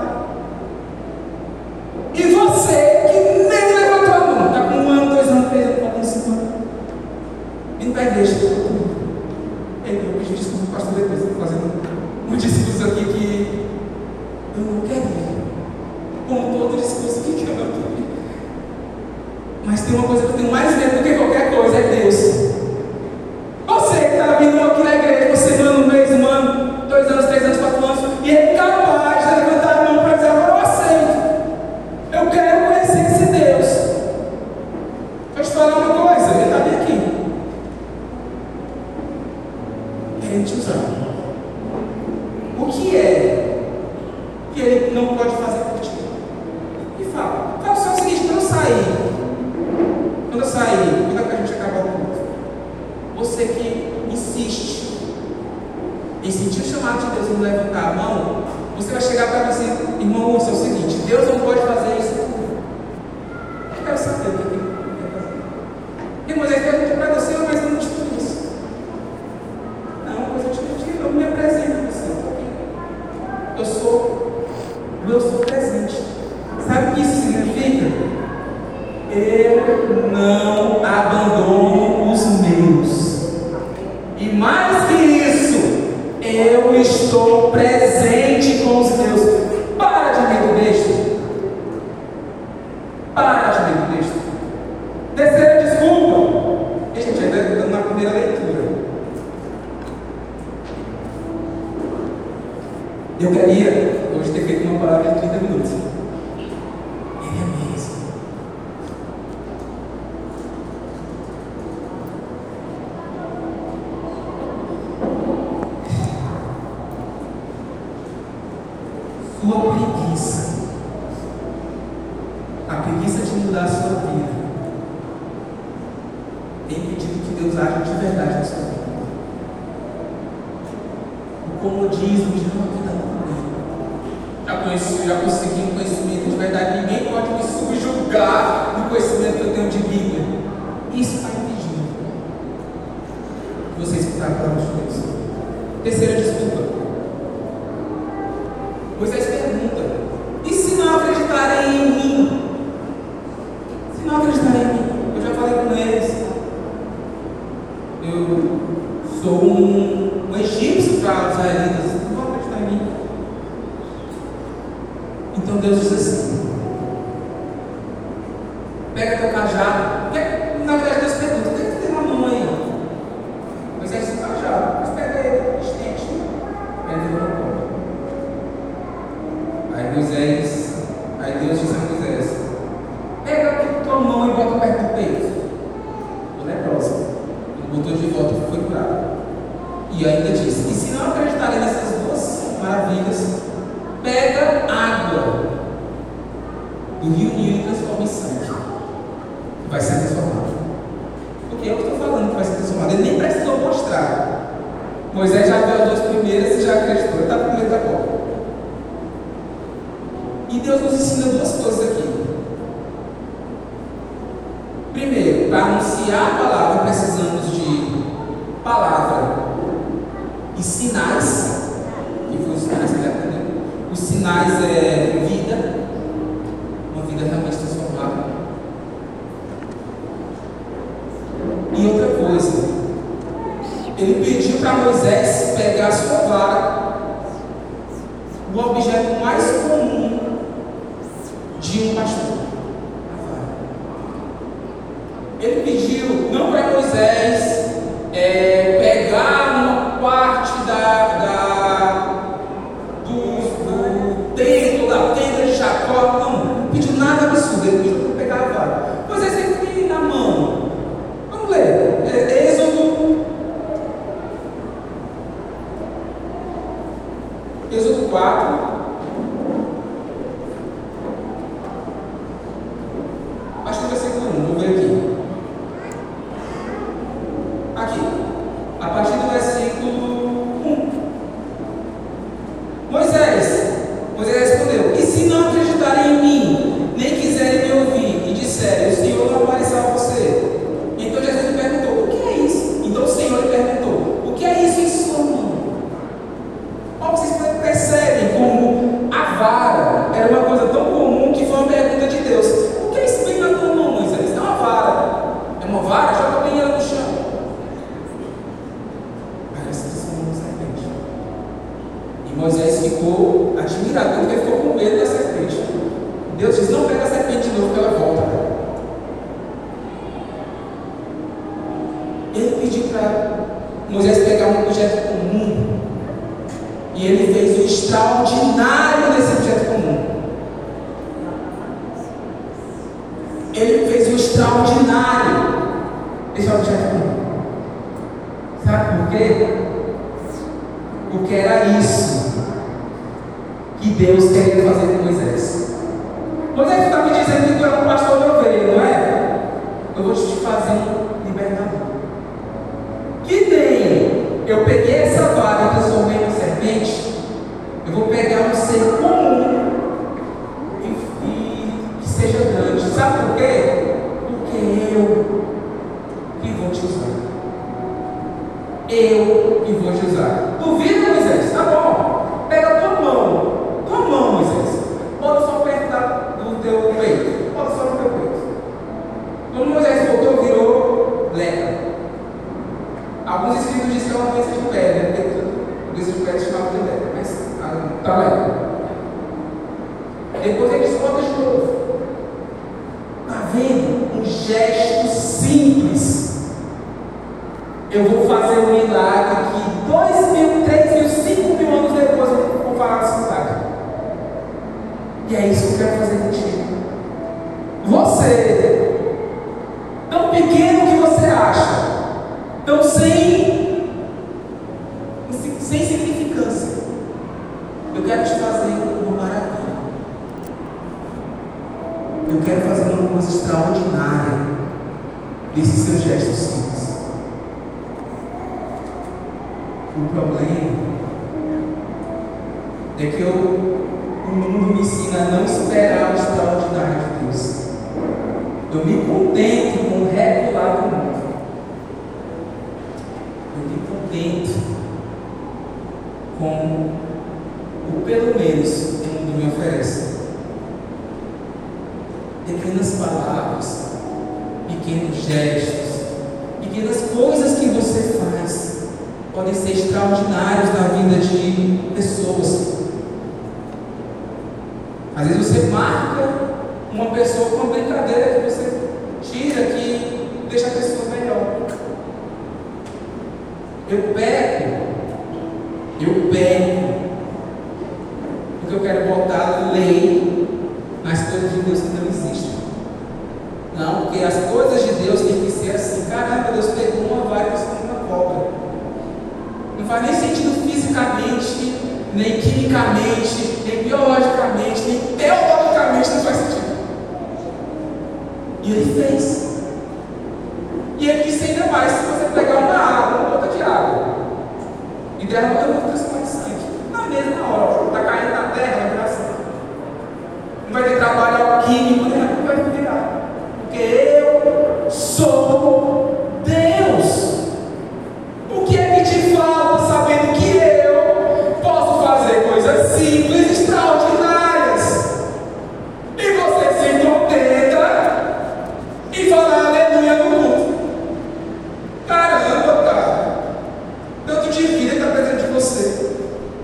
E você que nem levantou a mão, está com 1 ano, 2 anos, 3 anos, 4 anos, 5 anos, vindo para a igreja. Eu pedi desculpa para o pastor depois, estou fazendo um discurso aqui que eu não quero ir. Como todo discurso que eu não quero ir. Mas tem uma coisa que eu tenho mais medo do que qualquer coisa, é Deus. Você que está vindo aqui na igreja, você ano, 1 mês, 1 ano, 2 anos, 3 anos, 4 anos, e é capaz de levantar a mão para dizer, agora eu aceito. Eu quero conhecer esse Deus. Deixa eu te falar uma coisa, ele está bem aqui. Querendo te usar. O que é que ele não pode fazer por ti? E fala só o seguinte, quando eu sair, quando a gente acabar o culto, você que insiste em sentir o chamado de Deus e não levantar a mão, você vai chegar para você, irmão, ouça, é o seguinte, Deus não pode fazer isso. Eu quero saber o que ele quer fazer. E Moisés perguntou para você, mas eu não te conheço. Não, mas eu te pedi, eu me apresento a você. Eu sou presente. Sabe o que isso significa? Eu não abandono os meus. E mais que isso, eu estou presente com os meus. Para de ler o texto. Para de ler o texto. Terceira desculpa. Gente, ainda estamos na primeira leitura. Eu queria hoje ter feito uma palavra de 30 minutos. Ele é mesmo. Sua preguiça, a preguiça de mudar a sua vida, tem impedido que Deus age de verdade na sua vida. O comodismo de uma vida já consegui um conhecimento de verdade. Ninguém pode me subjugar no conhecimento que eu tenho de Bíblia. Isso está impedindo você escutar a palavra de Deus. Terceira desculpa. Moisés pergunta: e se não acreditarem em mim? Se não acreditarem em mim, eu já falei com eles. Eu sou um egípcio para os israelitas. Não vão acreditar em mim. Então Deus diz assim: pega teu cajado. Na verdade, Deus pergunta: o que tu tem na mão aí? Moisés disse: o cajado. Mas pega ele, estende. Aí ele não pode. Aí Deus disse a Moisés: pega tua mão e bota perto do peito. O leproso. Ele botou de volta e foi curado. E ainda disse: e se não acreditarem nessas duas maravilhas, pega água do rio Nilo e transforma em sangue. Vai ser transformado. Porque eu estou falando que vai ser transformado. Ele nem precisou mostrar. Moisés já viu as duas primeiras e já acreditou. Ele está primeiro da boca. E Deus nos ensina duas coisas aqui. Primeiro, para anunciar a palavra, precisamos de palavra e sinais. Que foi os sinais que ele aprendeu. Os sinais é vida, uma vida realmente transformada. E outra coisa, ele pediu para Moisés pegar a sua vara, o objeto mais comum de um pastor. Ele pediu não para Moisés pegar uma uma vara, joga bem ela no chão. Parece que são uma serpente. E Moisés ficou admirado, porque ele ficou com medo da serpente. Deus diz: não pega a serpente de novo, que ela volta. Ele pediu para Moisés pegar um objeto comum, e ele fez o extraordinário desse objeto comum. Ele fez o extraordinário desse objeto comum. Sabe por quê? Porque era isso que Deus queria fazer com Moisés. Moisés está me dizendo que tu é um pastor de ovelha, não é? Eu vou te fazer um libertador. Que nem eu peguei essa vara e transformei em uma serpente, eu vou pegar um ser comum e que seja grande. Sabe por quê? Porque eu que vou te usar. Eu que vou te usar. Duvida, Moisés? Tá bom. Pega a tua mão, Moisés. Bota só perto do teu peito. Bota só no teu peito. Quando Moisés voltou, virou lepra. Alguns escritos dizem que é uma doença de pele, né? Doença de pele chamada de lepra, mas tá lepra. Depois ele volta de novo. Tá vendo? Um gesto simples. Eu vou fazer um milagre que 2.000, 3.000, 5.000 anos depois eu vou falar desse milagre. E é isso que eu quero fazer contigo. Você, tão pequeno que você acha, tão sem significância, eu quero te fazer uma maravilha. Eu quero fazer uma coisa extraordinária desse seu gesto simples. O problema é que o mundo me ensina a não esperar o extraordinário de Deus. Eu me contento com o regular do mundo. Eu me contento com o pelo menos que o mundo me oferece. Pequenas palavras, pequenos gestos, pequenas coisas que você faz podem ser extraordinários na vida de pessoas. Às vezes você marca uma pessoa com uma brincadeira que você tira, que deixa a pessoa melhor. Eu peco, porque eu quero botar lei nas coisas de Deus que não existem. Não, porque as coisas de Deus têm que ser assim. Caramba, Deus pegou uma vara e transformou uma cobra. Não faz nem sentido fisicamente, nem quimicamente, nem biologicamente, nem teologicamente, não faz sentido. E ele fez. E ele disse ainda mais: se você pegar uma gota de água e derramar, eu vou transformar em sangue. Na mesma hora, está caindo na terra, vai virar sangue. Não vai ter trabalho alquímico, não vai virar. Porque eu sou Deus. O que é que te falta, sabendo que eu posso fazer coisas simples e extraordinárias? E você se contenta e fala aleluia no mundo. Caramba, cara. Tanto de vida está presente em você.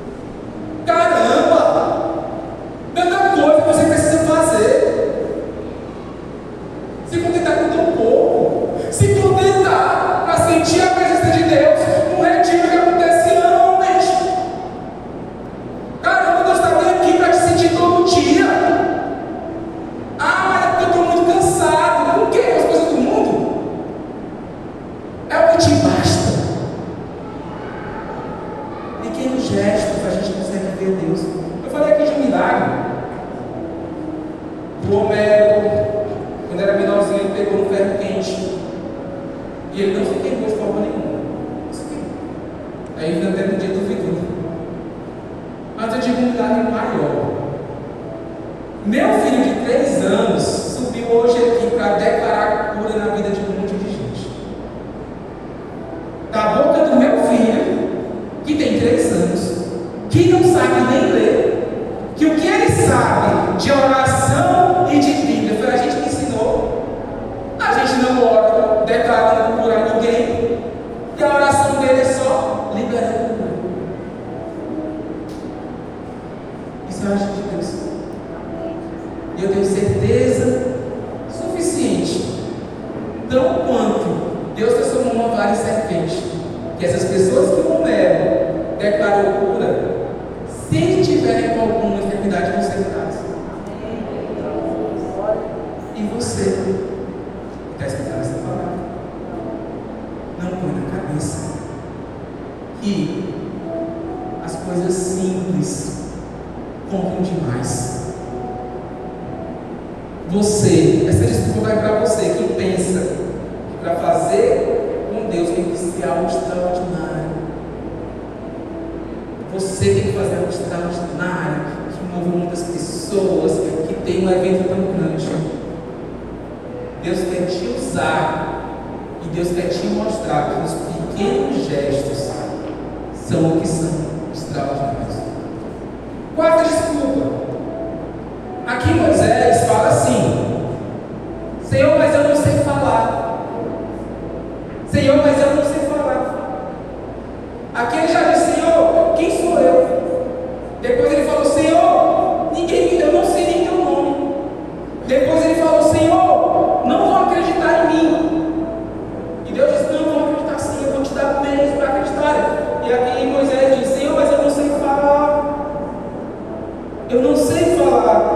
Caramba. Tanta coisa que você precisa fazer. Se contentar com tão pouco. Se contentar para sentir a presença de Deus. Um retiro que acontece anualmente. Caramba, Deus está bem aqui para te sentir todo dia. Ah, mas é porque eu estou muito cansado. Com o quê? Com as coisas do mundo? É o que te basta. Pequenos gestos a gente consegue ver Deus. Eu falei aqui de um milagre. O Homero, quando era menorzinho, ele pegou um ferro quente. E ele não se queimou de forma nenhuma. Aí ainda até no dia duvidou. Mas eu digo um milagre maior. Meu filho de 3 anos subiu hoje aqui para declarar cura na vida de um monte de gente. Da boca do meu filho, que tem 3 anos, que não sabe nem ler, que o que ele sabe de oração e de Bíblia foi a gente que ensinou. A gente não ora declarando que essas pessoas que Homero declarou cura, se tiverem com alguma enfermidade, vão ser curadas. E você está escutando essa palavra? Não põe na cabeça que as coisas simples contam demais. Essa desculpa vai para você que pensa que para fazer com Deus tem que ser algo extraordinário. Você tem que fazer algo extraordinário, que move muitas pessoas, que tem um evento tão grande. Deus quer te usar e Deus quer te mostrar que os pequenos gestos são o que são extraordinários. Quarta desculpa. Aqui Moisés fala assim: Senhor, mas eu não sei falar. Senhor, mas eu não sei falar. Aqui ele já disse: Senhor, quem sou eu? Depois ele falou: Senhor, eu não sei nem teu nome. Depois ele falou: Senhor, não vão acreditar em mim. E Deus disse: não vão acreditar sim, eu vou te dar meios para acreditar. E aqui Moisés diz: Senhor, mas eu não sei falar. Eu não sei falar.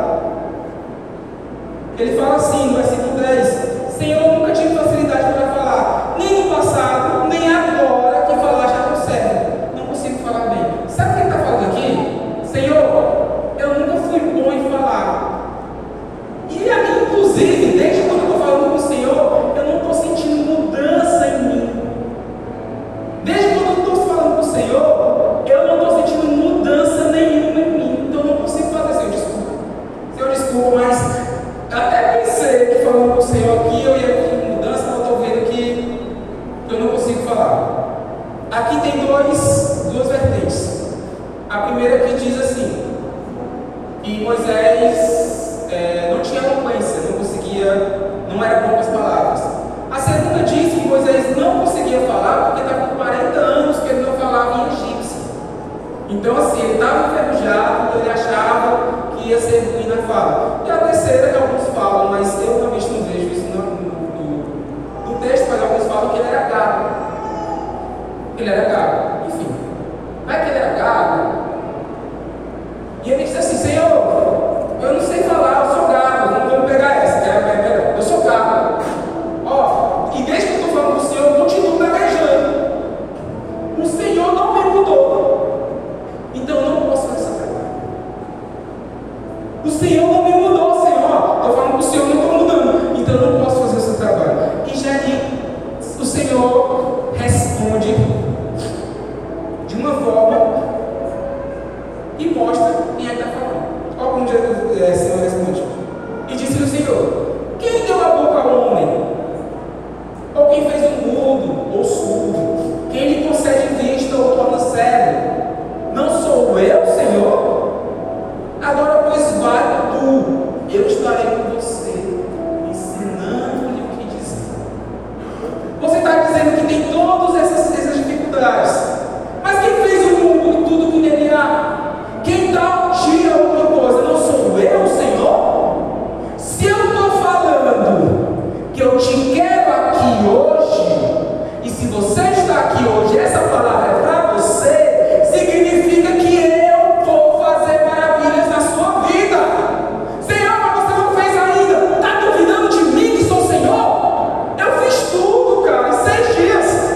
Ele fala assim no versículo 10: Senhor, eu nunca tive facilidade para falar, nem no passado, nem agora que falar já não serve. Não consigo falar bem. Sabe o que ele está falando aqui? Senhor, eu nunca fui bom em falar. E a mim, inclusive, desde quando eu estou falando com o Senhor, eu não estou sentindo mudança em mim. Desde quando eu estou falando com o Senhor, eu não estou sentindo mudança nenhuma em mim. Então eu não consigo fazer. Senhor, desculpa, mas até pensei que falando com o Senhor aqui eu ia ter mudança, mas eu estou vendo que eu não consigo falar. Aqui tem duas vertentes. A primeira que diz assim, que Moisés não tinha eloquência, não era bom com as palavras. A segunda diz que Moisés não conseguia falar porque estava com 40 anos que ele não falava em egípcio. Então assim, ele estava enferrujado, ele achava que ia ser ruim na fala. E a terceira que alguns falam, mas eu realmente não vejo isso no texto, mas alguns falam que ele era gago. Ele era gago. Enfim, vai que ele era gago. E ele disse assim: Senhor, eu não sei falar, eu sou gago. Vamos pegar essa, que é melhor. Eu sou gago. Ó, e desde que eu estou falando com o Senhor, eu continuo gaguejando. O Senhor não me mudou. Então eu não posso fazer essa trabalho. O Senhor não me mudou, Senhor. Estou falando com o Senhor, não estou mudando. Então eu não posso fazer esse trabalho. E já o Senhor responde de uma forma e mostra quem é que está falando. Olha como o Senhor responde. E disse o Senhor: quem deu a boca ao homem? Ou quem fez um mudo ou surdo? Quem lhe concede vista ou torna cego? Não sou eu, Senhor? Agora, pois, vai tu, eu estarei com você, ensinando-lhe o que dizer. Você está dizendo que tem todas essas dificuldades, mas quem fez o mundo e tudo que nele há? Quem dá um tiro alguma coisa? Não sou eu, Senhor? Se eu estou falando que eu te quero aqui hoje, e se você está aqui hoje, essa palavra é para você, significa que eu vou fazer maravilhas na sua vida. Senhor, mas você não fez ainda. Está duvidando de mim que sou Senhor? Eu fiz tudo, cara, em 6 dias.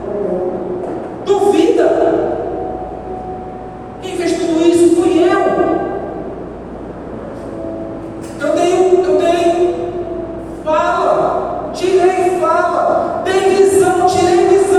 Duvida? Quem fez tudo isso fui eu. Eu dei fala, tirei fala, dei visão, tirei visão.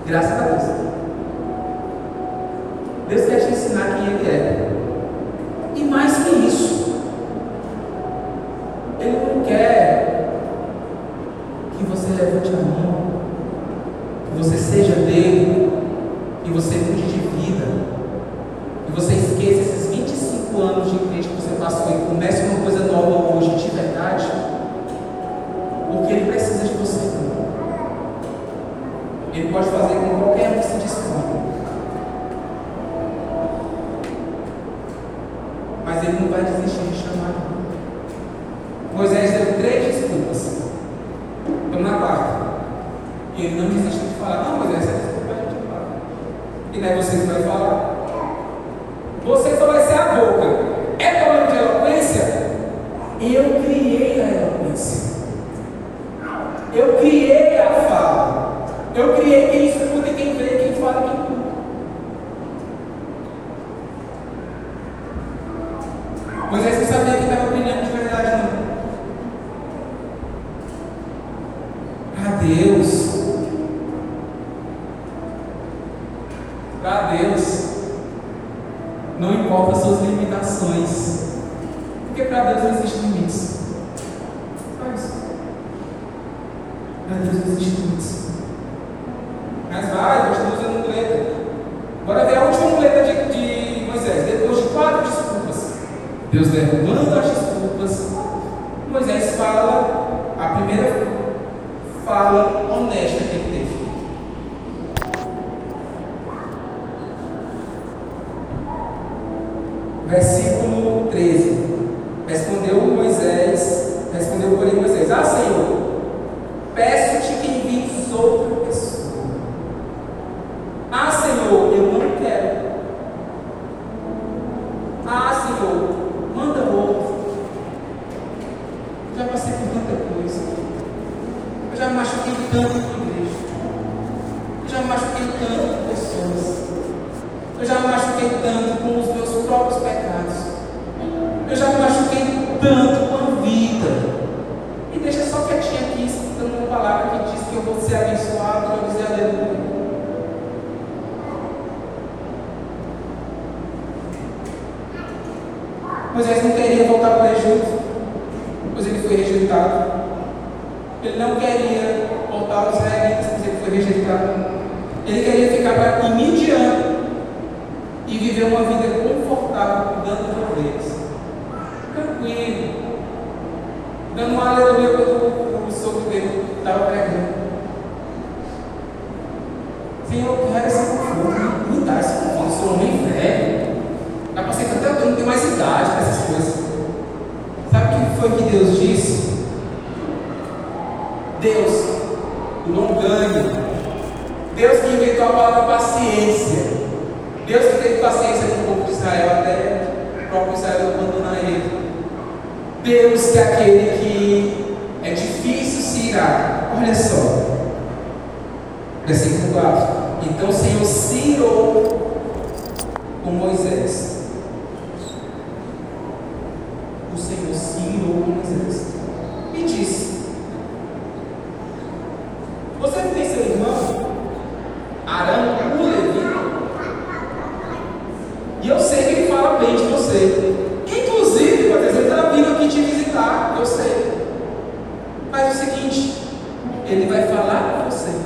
Graças a Deus. Deus quer te ensinar quem Ele é. E mais que isso, Ele não quer que você levante a mão, que você seja dele, que você mude de vida, que você esqueça esses 25 anos de igreja que você passou e comece uma coisa nova hoje de verdade, porque Ele precisa de você. Ele pode fazer com qualquer um que se dispõe, mas Ele não vai desistir de chamar. Moisés deu 3 desculpas. Estamos na quarta. E ele não desistiu de falar: não, Moisés, essa desculpa a gente fala. E não é você que vai falar. Você só vai ser a boca. É problema de eloquência? Eu criei a eloquência. Eu criei a fala. Eu criei quem escuta e quem vê, quem fala e quem escuta. Moisés não sabia que estava brilhando de verdade, não. Para Deus, não importa as suas limitações, porque para Deus não existem limites. Só isso. Para Deus não existem limites. Mas vai, continua usando muleta. Bora ver a última muleta de Moisés. Depois de 4 desculpas, Deus derrubando as desculpas, Moisés fala a primeira fala honesta que ele teve. Versículo 13. Respondeu, porém, Moisés: ah, Senhor, peço-te que envies outra pessoa. Ah, Senhor, eu não quero. Ah, Senhor, manda outro. Já passei por tanta coisa. Eu já me machuquei tanto com a igreja. Eu já me machuquei tanto com pessoas. Eu já me machuquei tanto com os meus próprios pecados. Eu já me machuquei tanto com a vida. E deixa só quietinho aqui, escutando uma palavra que diz que eu vou ser abençoado, eu vou dizer aleluia. Moisés não queria voltar para o Egito, pois ele foi rejeitado. Ele não queria voltar aos israelitas, pois ele foi rejeitado. Ele queria ficar em Midian e viver uma vida confortável, dando de ovelhas, tranquilo, dando uma aleluia quando o sogro dele estava pregando. Senhor, eu quero esse conforto, me dá esse conforto. Eu sou homem velho, já passei tanto tempo, não tenho mais idade para essas coisas. Sabe o que foi que Deus disse? Deus, o longânimo, Deus que inventou a palavra paciência, Deus que teve paciência com o povo de Israel até o próprio Israel abandonar ele. Deus que é aquele que é difícil se irar. Olha só, versículo 4. Então o Senhor se irou com Moisés. O Senhor se irou com Moisés e disse: você não tem seu irmão Arão, o levita? E eu sei que ele fala bem de você. Inclusive, por exemplo, ele está vindo aqui te visitar. Eu sei. Faz o seguinte: ele vai falar com você,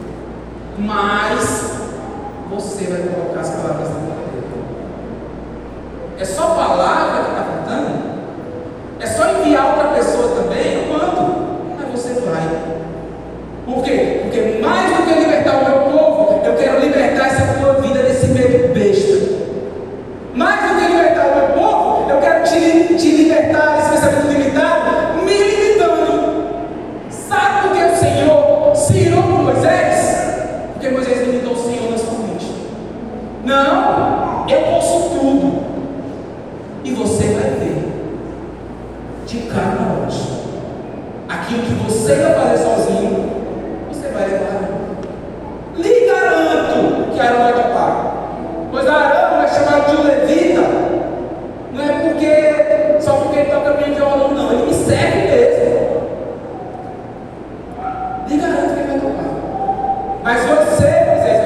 mas você vai colocar as palavras na boca dele. É só palavra que está faltando? É só enviar outra pessoa também? Quando? Mas você vai. Por quê? Porque mais do que libertar o meu povo, eu quero libertar essa tua vida desse medo besta. Mais do que libertar o meu povo, eu quero te libertar desse pensamento limitado, me limitando. Sabe por que o Senhor se irou com Moisés? Porque Moisés limitou o Senhor na sua mente. Não, eu posso tudo. E você vai ver de cara na hoje. Aquilo que você vai fazer sozinho, você vai levar. Lhe garanto que Arão vai topar. Pois Arão é chamado de um levita. Não é só porque ele toca bem violão, não. Ele me serve mesmo. Lhe garanto que ele vai topar. Mas você, Moisés,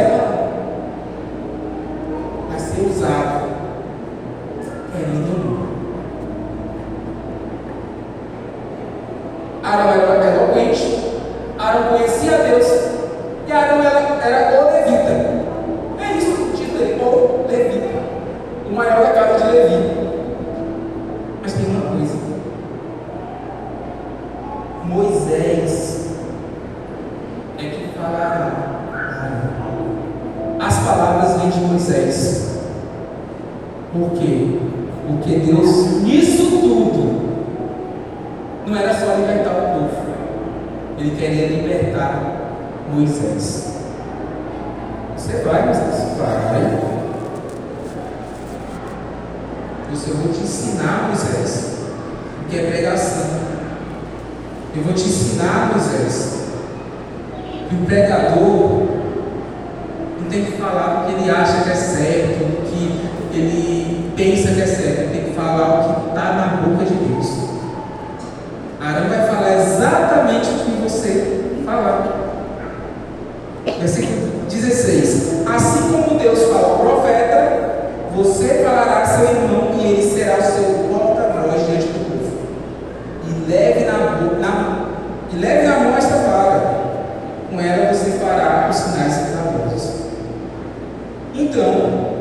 Arão era eloquente, Arão conhecia Deus, e Arão era o levita. É isso que diz ele, o levita, o maior da casa de Levi. Mas tem uma coisa: Moisés é que falará. As palavras vêm de Moisés. Por quê? Porque Deus, nisso tudo, não era só libertar o povo, Ele queria libertar Moisés. Você vai, Moisés? Vai. Eu vou te ensinar, Moisés, o que é pregação. Eu vou te ensinar, Moisés, que o pregador não tem que falar o que ele acha que é certo, o que ele pensa que é certo. Ele tem que falar o que está na boca de Deus. Arão vai falar exatamente o que você falar. Versículo 16: Assim como Deus fala ao profeta, você falará a seu irmão e ele será o seu porta-voz diante do povo. E leve na mão esta vara, com ela você fará os sinais milagrosos. Então,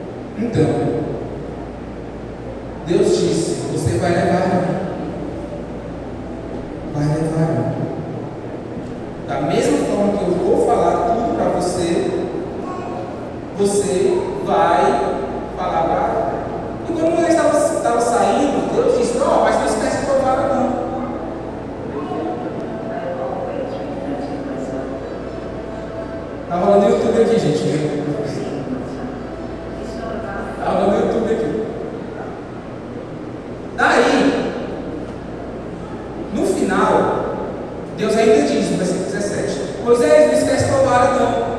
Deus disse: você vai levar. Da mesma forma que eu vou falar tudo para você, você vai falar para. E quando ele estava saindo, Deus disse: não, mas não esquece de provar não. Está rolando no YouTube aqui, gente. Está rolando no YouTube aqui. Daí, no final, Deus ainda diz no versículo 17: Moisés, não esquece de provar não.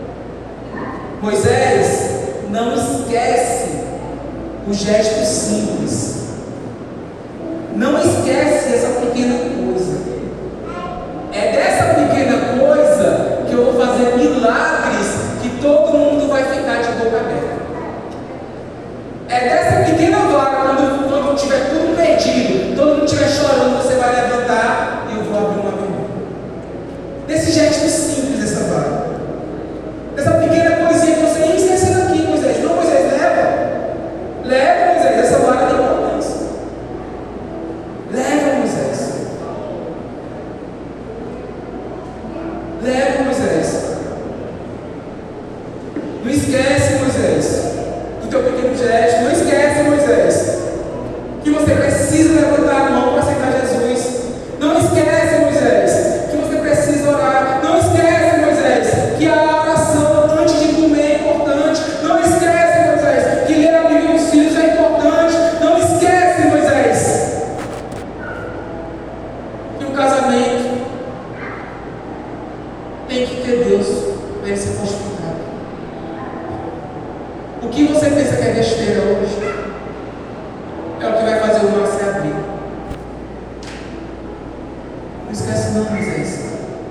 Moisés, não esquece o gesto simples. Não esquece essa pequena coisa. É dessa pequena coisa que eu vou fazer milagres que todo mundo vai ficar de boca aberta. É dessa pequena vara, quando tiver tudo perdido, todo mundo estiver chorando, você vai levantar e eu vou abrir uma vergonha. Desse gesto simples, essa vara. Essa pequena coisinha que você nem esquece daqui, Moisés. Não, Moisés, leva, Moisés, essa vara tem importância. Leva, Moisés. Leva, Moisés. Não esquece, Moisés, do teu pequeno gesto. Não esquece, Moisés, que você precisa levantar a mão para aceitar Jesus. Não esquece, Moisés, que você precisa orar. Não esquece, Moisés, que a oração antes de comer é importante. Não esquece, Moisés, que ler a Bíblia dos filhos é importante. Não esquece, Moisés, que o casamento tem que ter Deus para ele ser fortificado. O que você pensa que é besteira hoje é o que vai fazer o mar se abrir. Não esquece não, Moisés.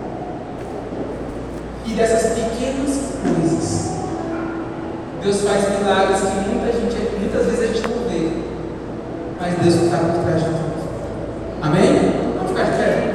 E dessas pequenas coisas, Deus faz milagres que muitas vezes a gente não vê, mas Deus está por trás de tudo. Amém? Vamos ficar de pé.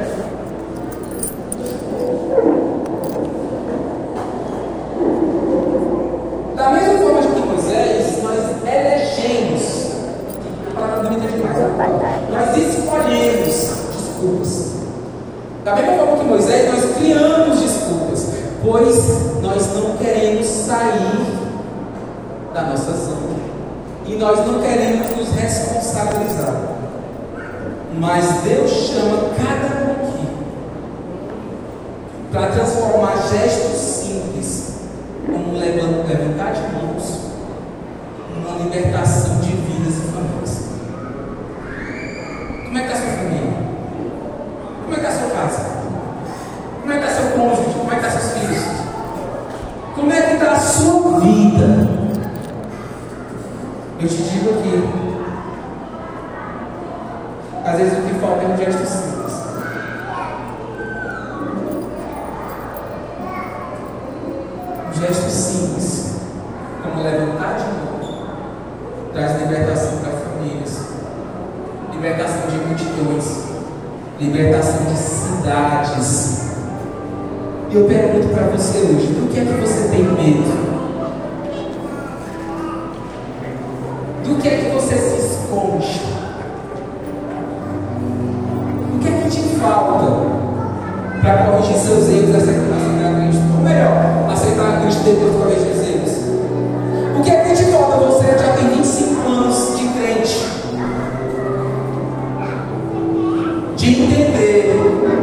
Da mesma forma que Moisés, nós elegemos, a palavra não me deixa mais, nós escolhemos desculpas. Da mesma forma que Moisés, nós criamos desculpas, pois nós não queremos sair da nossa zona e nós não queremos nos responsabilizar. Mas Deus chama cada um aqui para transformar gestos simples, como levantar de mãos, numa libertação de vidas e famílias. Como é que está a sua família? Como é que está a sua casa? Como é que está seu cônjuge? Como é que está seus filhos? Como é que está a sua vida? Eu te digo aqui, às vezes o que falta é um gesto simples. Um gesto simples, como levantar de mão, traz libertação para famílias, libertação de multidões, libertação libertação de cidades. E eu pergunto para você hoje, do que é que você tem medo? Do que é que você se esconde? O que é que te falta para corrigir seus erros e aceitar Cristo? Ou melhor, aceitar Cristo depois de corrigir os erros. O que é que te falta? Você já tem 25 anos de crente, de entender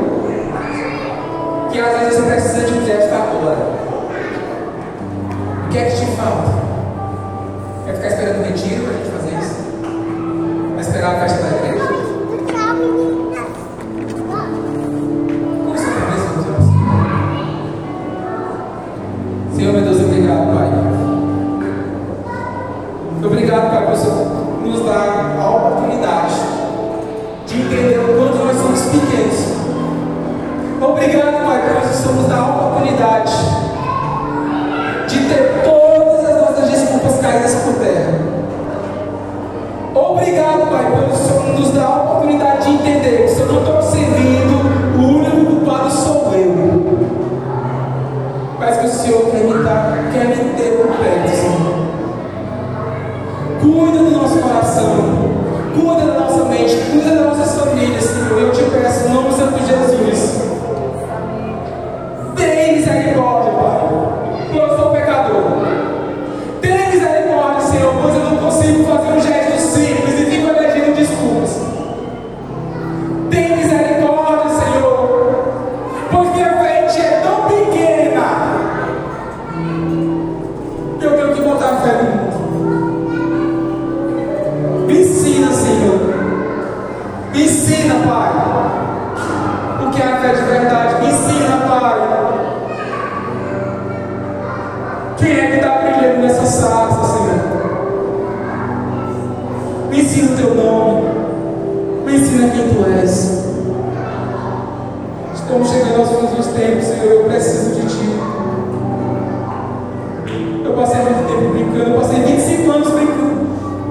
que às vezes você precisa de um gesto agora. O que é que te falta? Quer ficar esperando o retiro para a gente fazer isso? Vai esperar a festa da igreja? Senhor, meu Deus, obrigado, Pai. Obrigado, Pai, por Senhor nos dar a oportunidade de entender o quanto nós somos pequenos. Obrigado, Pai, por Senhor nos dar a oportunidade de ter todas as nossas desculpas caídas por terra. Obrigado, Pai, por Senhor nos dar a oportunidade de entender que se eu não estou servindo, o único culpado sou eu. Mas que o Senhor quer me ter por perto, Senhor. Cuida do nosso coração, cuida da nossa mente, cuida das nossas famílias, Senhor. Eu te peço, em nome do Santo Jesus. Tem misericórdia, Pai, pois eu sou pecador. Tem misericórdia, Senhor, pois eu não consigo fazer um gesto simples e fico elegendo desculpas. Tem misericórdia, Senhor, pois minha fé é tão pequena que eu tenho que botar fé no mundo. Me ensina, Senhor. Me ensina, Pai, o que é a fé de verdade. Me ensina, Pai. Quem é que está brilhando nessa sarça, Senhor? Me ensina o teu nome. Me ensina quem tu és. Estamos chegando aos fins dos tempos, Senhor. Eu preciso de ti. Eu passei muito tempo brincando. Eu passei 25 anos brincando.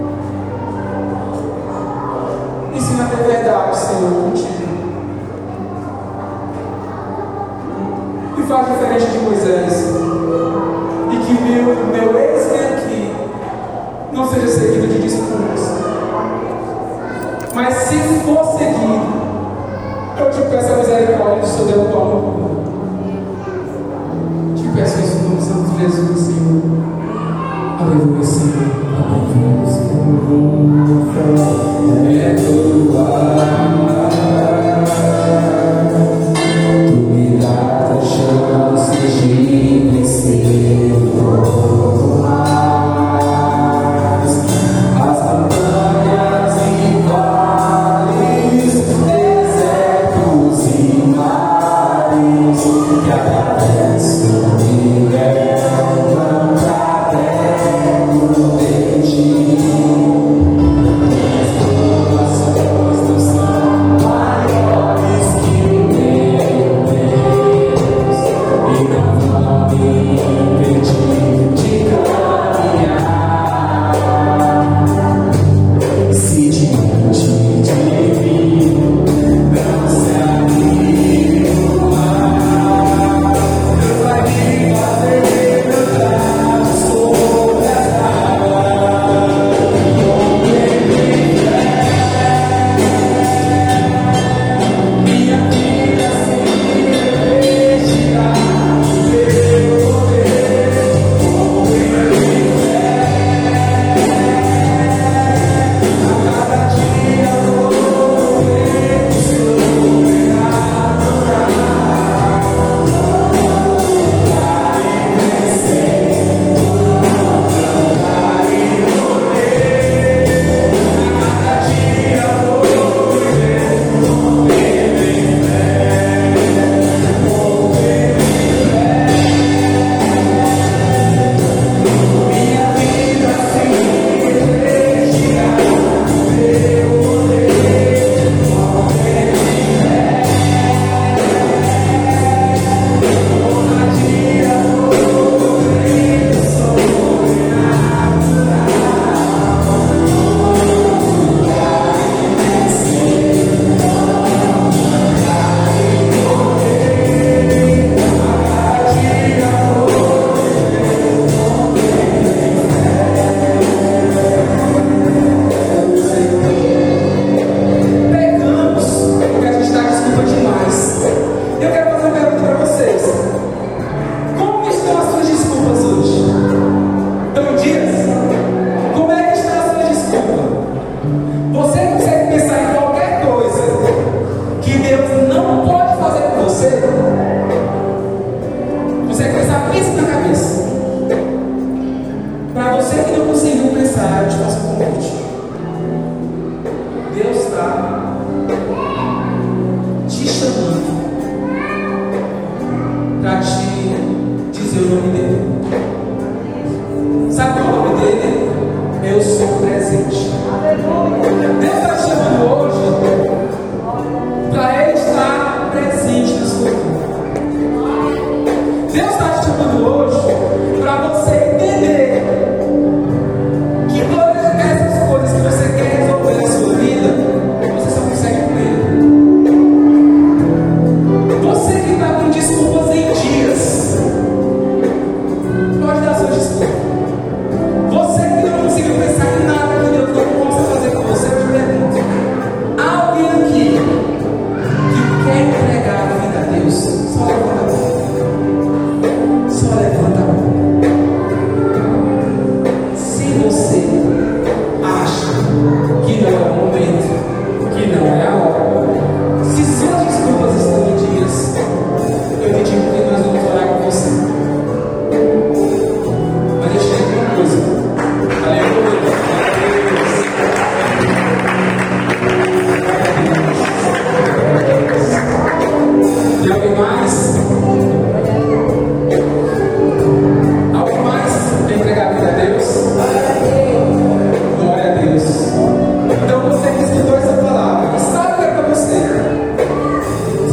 Me ensina a ter verdade, Senhor, contigo. E faz diferente de Moisés. E que meu ex-me aqui não seja seguido de desculpas. Mas se for seguido, eu te peço a misericórdia do Senhor deu o pão. Te peço isso no nome santo de Jesus, Senhor. Aleluia, Senhor. Aleluia, Senhor. É tua. Tu me dás a chance de vencer o mais. As montanhas e vales, desertos e mares, que atravesso e levam pra terra.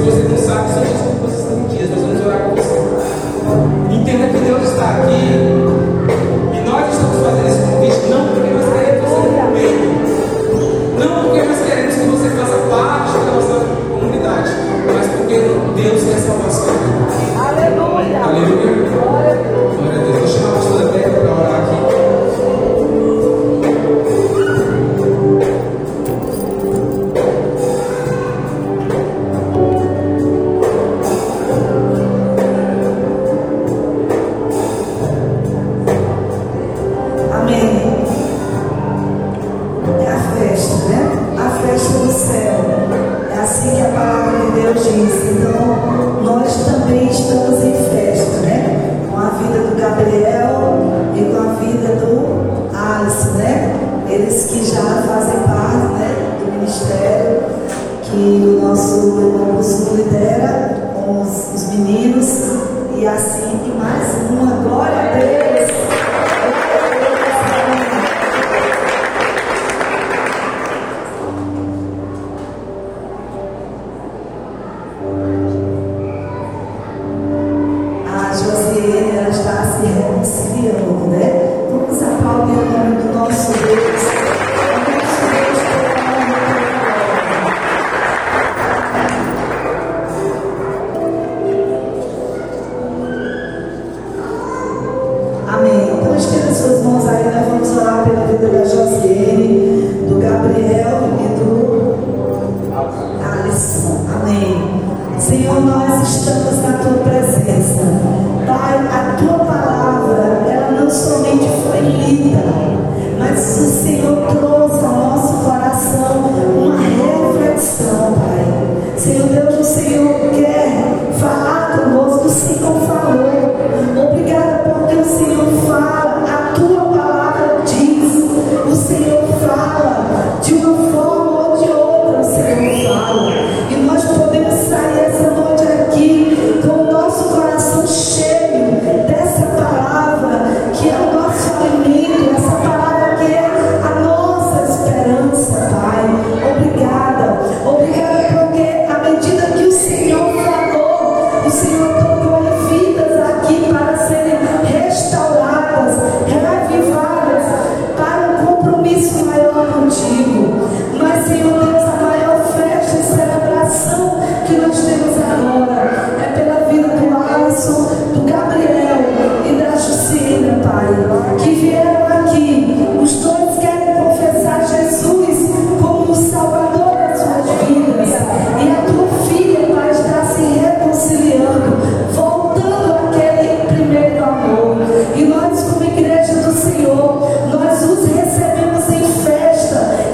você não sabe, são desculpas estanquias. Nós vamos orar com você. Entenda que Deus está aqui. E nós estamos fazendo esse convite não porque nós queremos você no meio, não porque nós queremos que você faça parte da nossa comunidade, mas porque Deus quer salvação. Aleluia. Aleluia. Glória a Deus. Vou chamar a pastora Beca para orar aqui.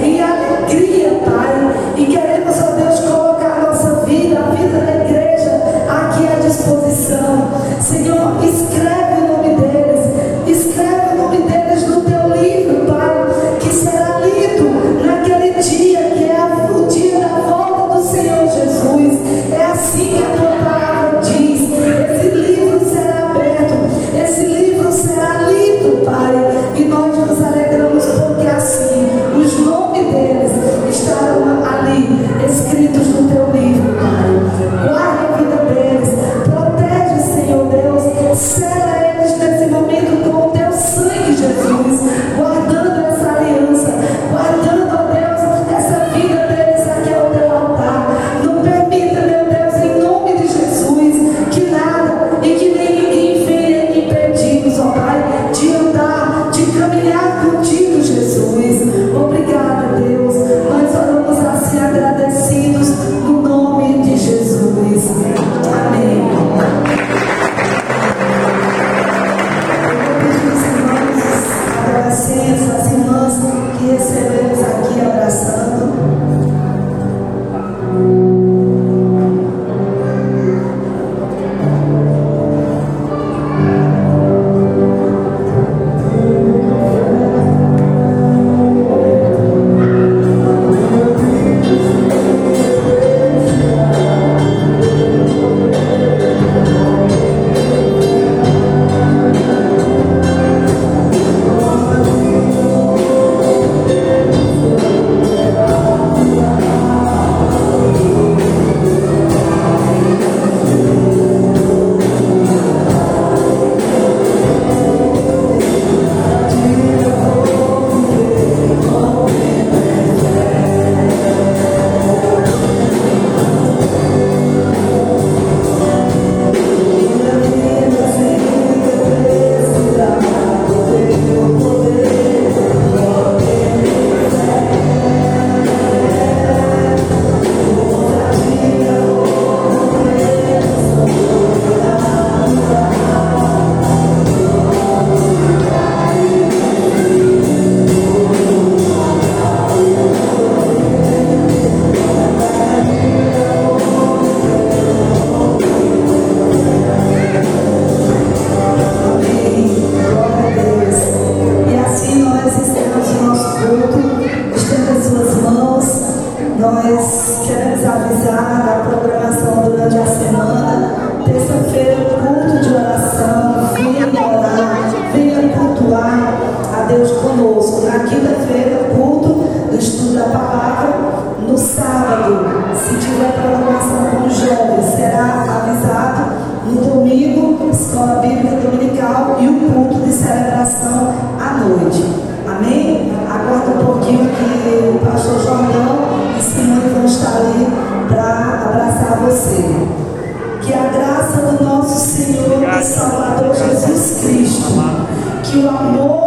E queremos, ó Deus, colocar a nossa vida, a vida da igreja que o pastor Jordão e Simone vão estar ali para abraçar você. Que a graça do nosso Senhor e Salvador Jesus Cristo, que o amor